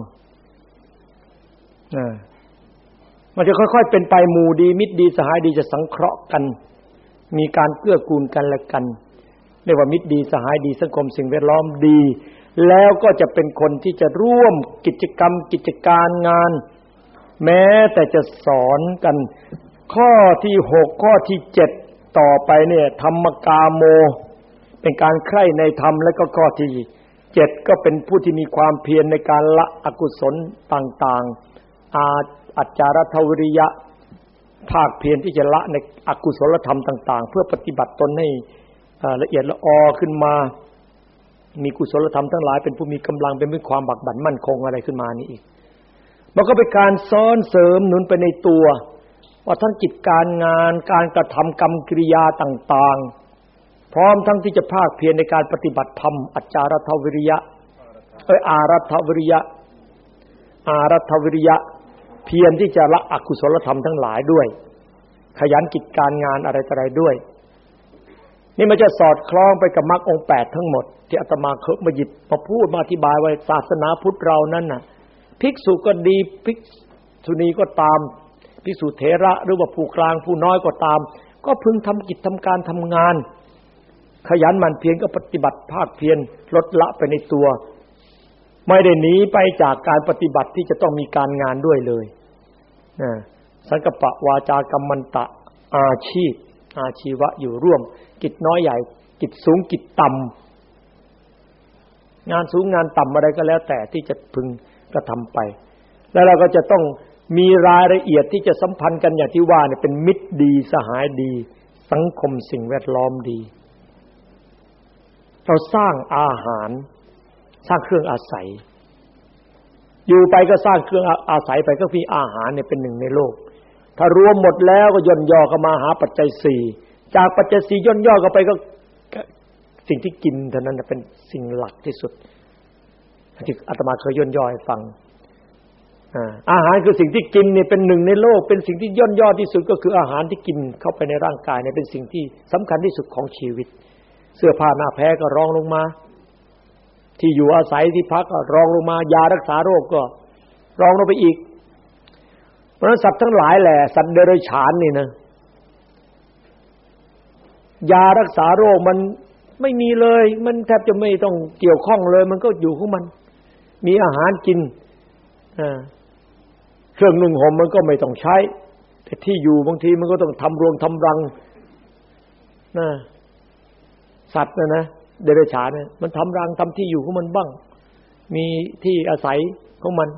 Speaker 2: อ่ามันจะค่อยๆเป็นไปหมู่ดีมิตรดีสหายดีจะสังเคราะห์กันมีการเกื้อกูลกันและกันเรียกว่ามิตรดีสหายดีสังคมสิ่งแวดล้อมดีแล้วก็จะเป็นคนที่จะร่วมกิจกรรมกิจการงานแม้แต่จะสอนกันข้อที่หกข้อที่เจ็ดต่อไปเนี่ยธรรมกาโมเป็นการใคร่ในธรรมและก็ข้อที่เจ็ดก็เป็นผู้ที่มีความเพียรในการละอกุศลต่างๆอาอัจจารทวิริยะภาคเพียรที่จะละในอกุศลธรรมต่างๆเพื่อปฏิบัติตนให้ละเอียดละออขึ้นมามีกุศลธรรมทั้งหลายเป็นผู้มีกำลังเป็นผู้ความบักบั่นมั่นคงอะไรขึ้นมานี่อีกมันก็เป็นการซ้อนเสริมหนุนไปในตัวว่าทั้งกิจการงานการกระทำกรรมกิริยาต่างๆพร้อมทั้งที่จะภาคเพียรในการปฏิบัติธรรมอัจจารทวิริยะเอ้ยอารัฐวิริยะอารัฐวิริยะเพียรที่จะละอกุศลธรรมทั้งหลายด้วยขยันกิจการงานอะไรต่ออะไรด้วยนี่มันจะสอดคล้องไปกับมรรคองค์แปดทั้งหมดที่อาตมาเคยมาหยิบมาพูดมาอธิบายไว้ศาสนาพุทธเรานั้นน่ะภิกษุก็ดีภิกษุณีก็ตามภิกษุเถระหรือว่าผู้กลางผู้น้อยก็ตามก็พึงทำกิจทำการทำงานขยันหมั่นเพียรก็ปฏิบัติภาคเพียรลดละไปในตัวไม่ได้หนีไปจากการปฏิบัติที่จะต้องมีการงานด้วยเลยนะสังกัปปะวาจากัมมันตะอาชีพอาชีวะอยู่ร่วมกิจน้อยใหญ่กิจสูงกิจต่ำงานสูงงานต่ำอะไรก็แล้วแต่ที่จะพึงกระทำไปแล้วเราก็จะต้องมีรายละเอียดที่จะสัมพันธ์กันอย่างที่ว่าเนี่ยเป็นมิตรดีสหายดีสังคมสิ่งแวดล้อมดีเราสร้างอาหารสร้างเครื่องอาศัยอยู่ไปก็สร้างเครื่องอาศัยไปก็มีอาหารเนี่ยเป็นหนึ่งในโลกถ้ารวมหมดแล้วก็ย่นย่อเข้ามาหาปัจจัยสี่จากปัจจัยสี่ย่นย่อเข้าไปก็สิ่งที่กินเท่านั้นเป็นสิ่งหลักที่สุดที่อาตมาเคยย่นย่อให้ฟังอาหารคือสิ่งที่กินเนี่ยเป็นหนึ่งในโลกเป็นสิ่งที่ย่นย่อที่สุดก็คืออาหารที่กินเข้าไปในร่างกายเนี่ยเป็นสิ่งที่สำคัญที่สุดของชีวิตเสื้อผ้าหน้าแพ้ก็รองลงมาที่อยู่อาศัยที่พักก็รองลงมายารักษาโรคก็รองลงไปอีกเพราะฉะนั้นสัตว์ทั้งหลายแหละสัตว์เดรัจฉานนี่นะยารักษาโรคมันไม่มีเลยมันแทบจะไม่ต้องเกี่ยวข้องเลยมันก็อยู่ของมันมีอาหารกินเครื่องนุ่งห่มมันก็ไม่ต้องใช้แต่ที่อยู่บางทีมันก็ต้องทำรวงทำรังนะสัตว์นะนะเดรัจฉานเนี่ยมันทำรังทำที่อยู่ของมันบ้างมีที่อาศัยของมัน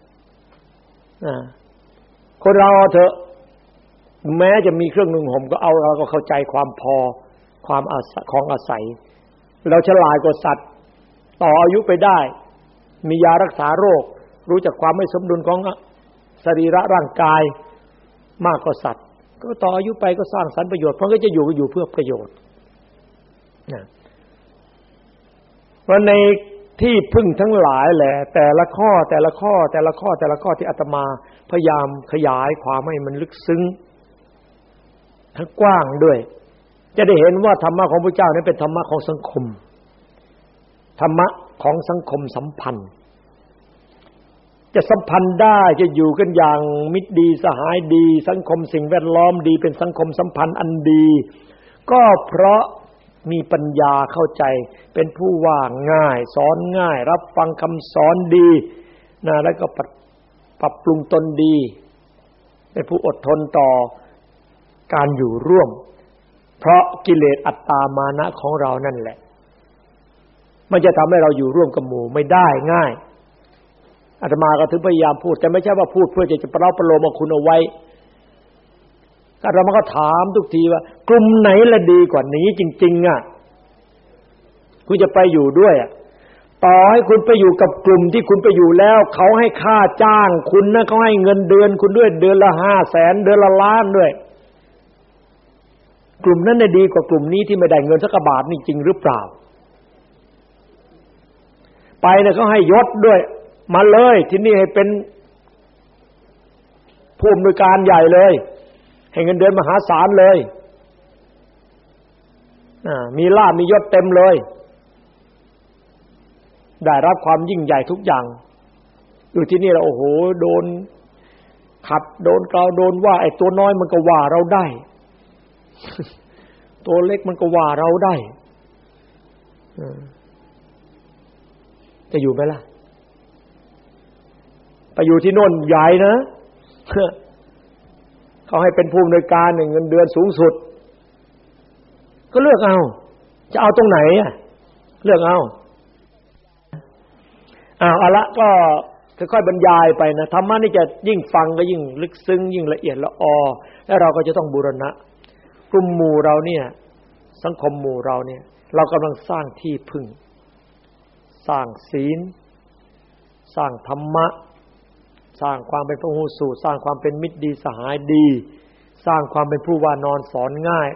Speaker 2: คนเราเถอะแม้จะมีเครื่องนุ่งห่มก็เอาเราก็เข้าใจความพอความอาศัยของอาศัยเราฉลาดกว่าสัตว์ต่ออายุไปได้มียารักษาโรครู้จักความไม่สมดุลของสรีระร่างกายมากกว่าสัตว์ก็ต่ออายุไปก็สร้างสรรค์ประโยชน์เพราะก็จะอยู่ก็อยู่เพื่อประโยชน์นะเพราะในที่พึ่งทั้งหลายแหละแต่ละข้อแต่ละข้อแต่ละข้อแต่ละข้อที่อาตมาพยายามขยายความให้มันลึกซึ้งทั้งกว้างด้วยจะได้เห็นว่าธรรมะของพระเจ้านั้นเป็นธรรมะของสังคมธรรมะของสังคมสัมพันธ์จะสัมพันธ์ได้จะอยู่กันอย่างมิตรดีสหายดีสังคมสิ่งแวดล้อมดีเป็นสังคมสัมพันธ์อันดีก็เพราะมีปัญญาเข้าใจเป็นผู้ว่าง่ายสอนง่ายรับฟังคำสอนดีนะแล้วก็ปรับปรุงตนดีเป็นผู้อดทนต่อการอยู่ร่วมเพราะกิเลสอัตตามานะของเรานั่นแหละมันจะทำให้เราอยู่ร่วมกับหมู่ไม่ได้ง่ายอาตมาก็ถึงพยายามพูดแต่ไม่ใช่ว่าพูดเพื่อจะประเล่าประโลมเอาคุณเอาไว้อาตมาก็ถามทุกทีว่ากลุ่มไหนละดีกว่านี้จริงๆอ่ะคุณจะไปอยู่ด้วยอ่ะต่อให้คุณไปอยู่กับกลุ่มที่คุณไปอยู่แล้วเขาให้ค่าจ้างคุณนะเขาให้เงินเดือนคุณด้วยเดือนละห้าแสนเดือนละล้านด้วยกลุ่มนั้นน่ะดีกว่ากลุ่มนี้ที่ไม่ได้เงินสักบาทนี่จริงหรือเปล่าไปเนี่ยเขาให้ยศด้วยมาเลยที่นี่ให้เป็นผู้อำนวยการใหญ่เลยให้เงินเดือนมหาศาลเลยมีลาภมียศเต็มเลยได้รับความยิ่งใหญ่ทุกอย่างอยู่ที่นี่เราโอ้โหโดนขัดโดนกล่าวโดนว่าไอ้ตัวน้อยมันก็ว่าเราได้ตัวเล็กมันก็ว่าเราได้จะอยู่ไหมล่ะไปอยู่ที่โน่นใหญ่นะเขาให้เป็นผู้อำนวยการเงินเดือนสูงสุดก็เลือกเอาจะเอาตรงไหนอ่ะเลือกเอาอ้าวเอาละก็ค่อยๆบรรยายไปนะธรรมะนี่จะยิ่งฟังก็ยิ่งลึกซึ้งยิ่งละเอียดละออแล้วเราก็จะต้องบูรณะกลุ่มหมู่เราเนี่ยสังคมหมู่เราเนี่ยเรากำลังสร้างที่พึ่งสร้างศีลสร้างธรรมะสร้างความเป็นพหูสูตรสร้างความเป็นมิตรดีสหายดีสร้างความเป็นผู้ว่านอนสอนง่าย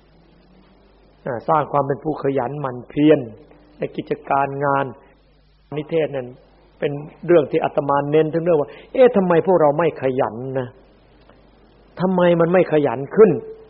Speaker 2: สร้างความเป็นผู้ขยันหมั่นเพียรในกิจการงานนิเทศนั่นเป็นเรื่องที่อาตมาเน้นถึงเรื่องว่าเอ๊ะทำไมพวกเราไม่ขยันนะทำไมมันไม่ขยันขึ้น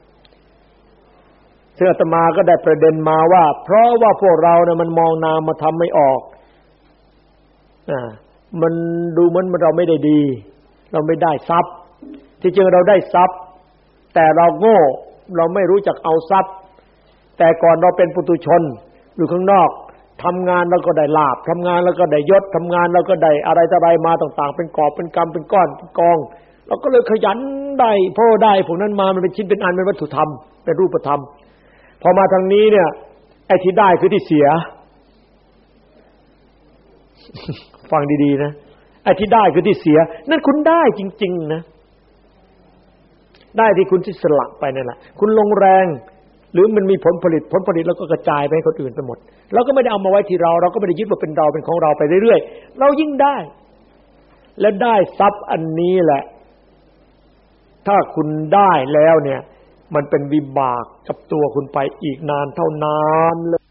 Speaker 2: ซึ่งอาตมาก็ได้ประเด็นมาว่าเพราะว่าพวกเราเนี่ยมันมองนามมาทำไม่ออกอ่ามันดูเหมือนเราไม่ได้ดีเราไม่ได้ทรัพย์ที่จริงเราได้ทรัพย์แต่เราโง่เราไม่รู้จักเอาทรัพย์แต่ก่อนเราเป็นปุถุชนอยู่ข้างนอกทำงานแล้วก็ได้ลาภทำงานแล้วก็ได้ยศทำงานแล้วก็ได้อะไรต่ออะไรมาต่างๆเป็นกอบเป็นกำเป็นก้อนเป็นกองเราก็เลยขยันได้พอได้พวกนั้นมามันเป็นชิ้นเป็นอันเป็นวัตถุธรรมเป็นรูปธรรมพอมาทางนี้เนี่ยไอ้ที่ได้คือที่เสียฟังดีๆนะไอ้ที่ได้คือที่เสียนั่นคุณได้จริงๆนะได้ที่คุณที่สละไปนั่นแหละคุณลงแรงหรือมันมีผลผลิตผลผลิตแล้วก็กระจายไปให้คนอื่นไปหมดเราก็ไม่ได้เอามาไว้ที่เราเราก็ไม่ได้ยึดว่าเป็นเราเป็นของเราไปเรื่อยๆเรายิ่งได้และได้ทรัพย์อันนี้แหละถ้าคุณได้แล้วเนี่ยมันเป็นวิบากกับตัวคุณไปอีกนานเท่านานเลย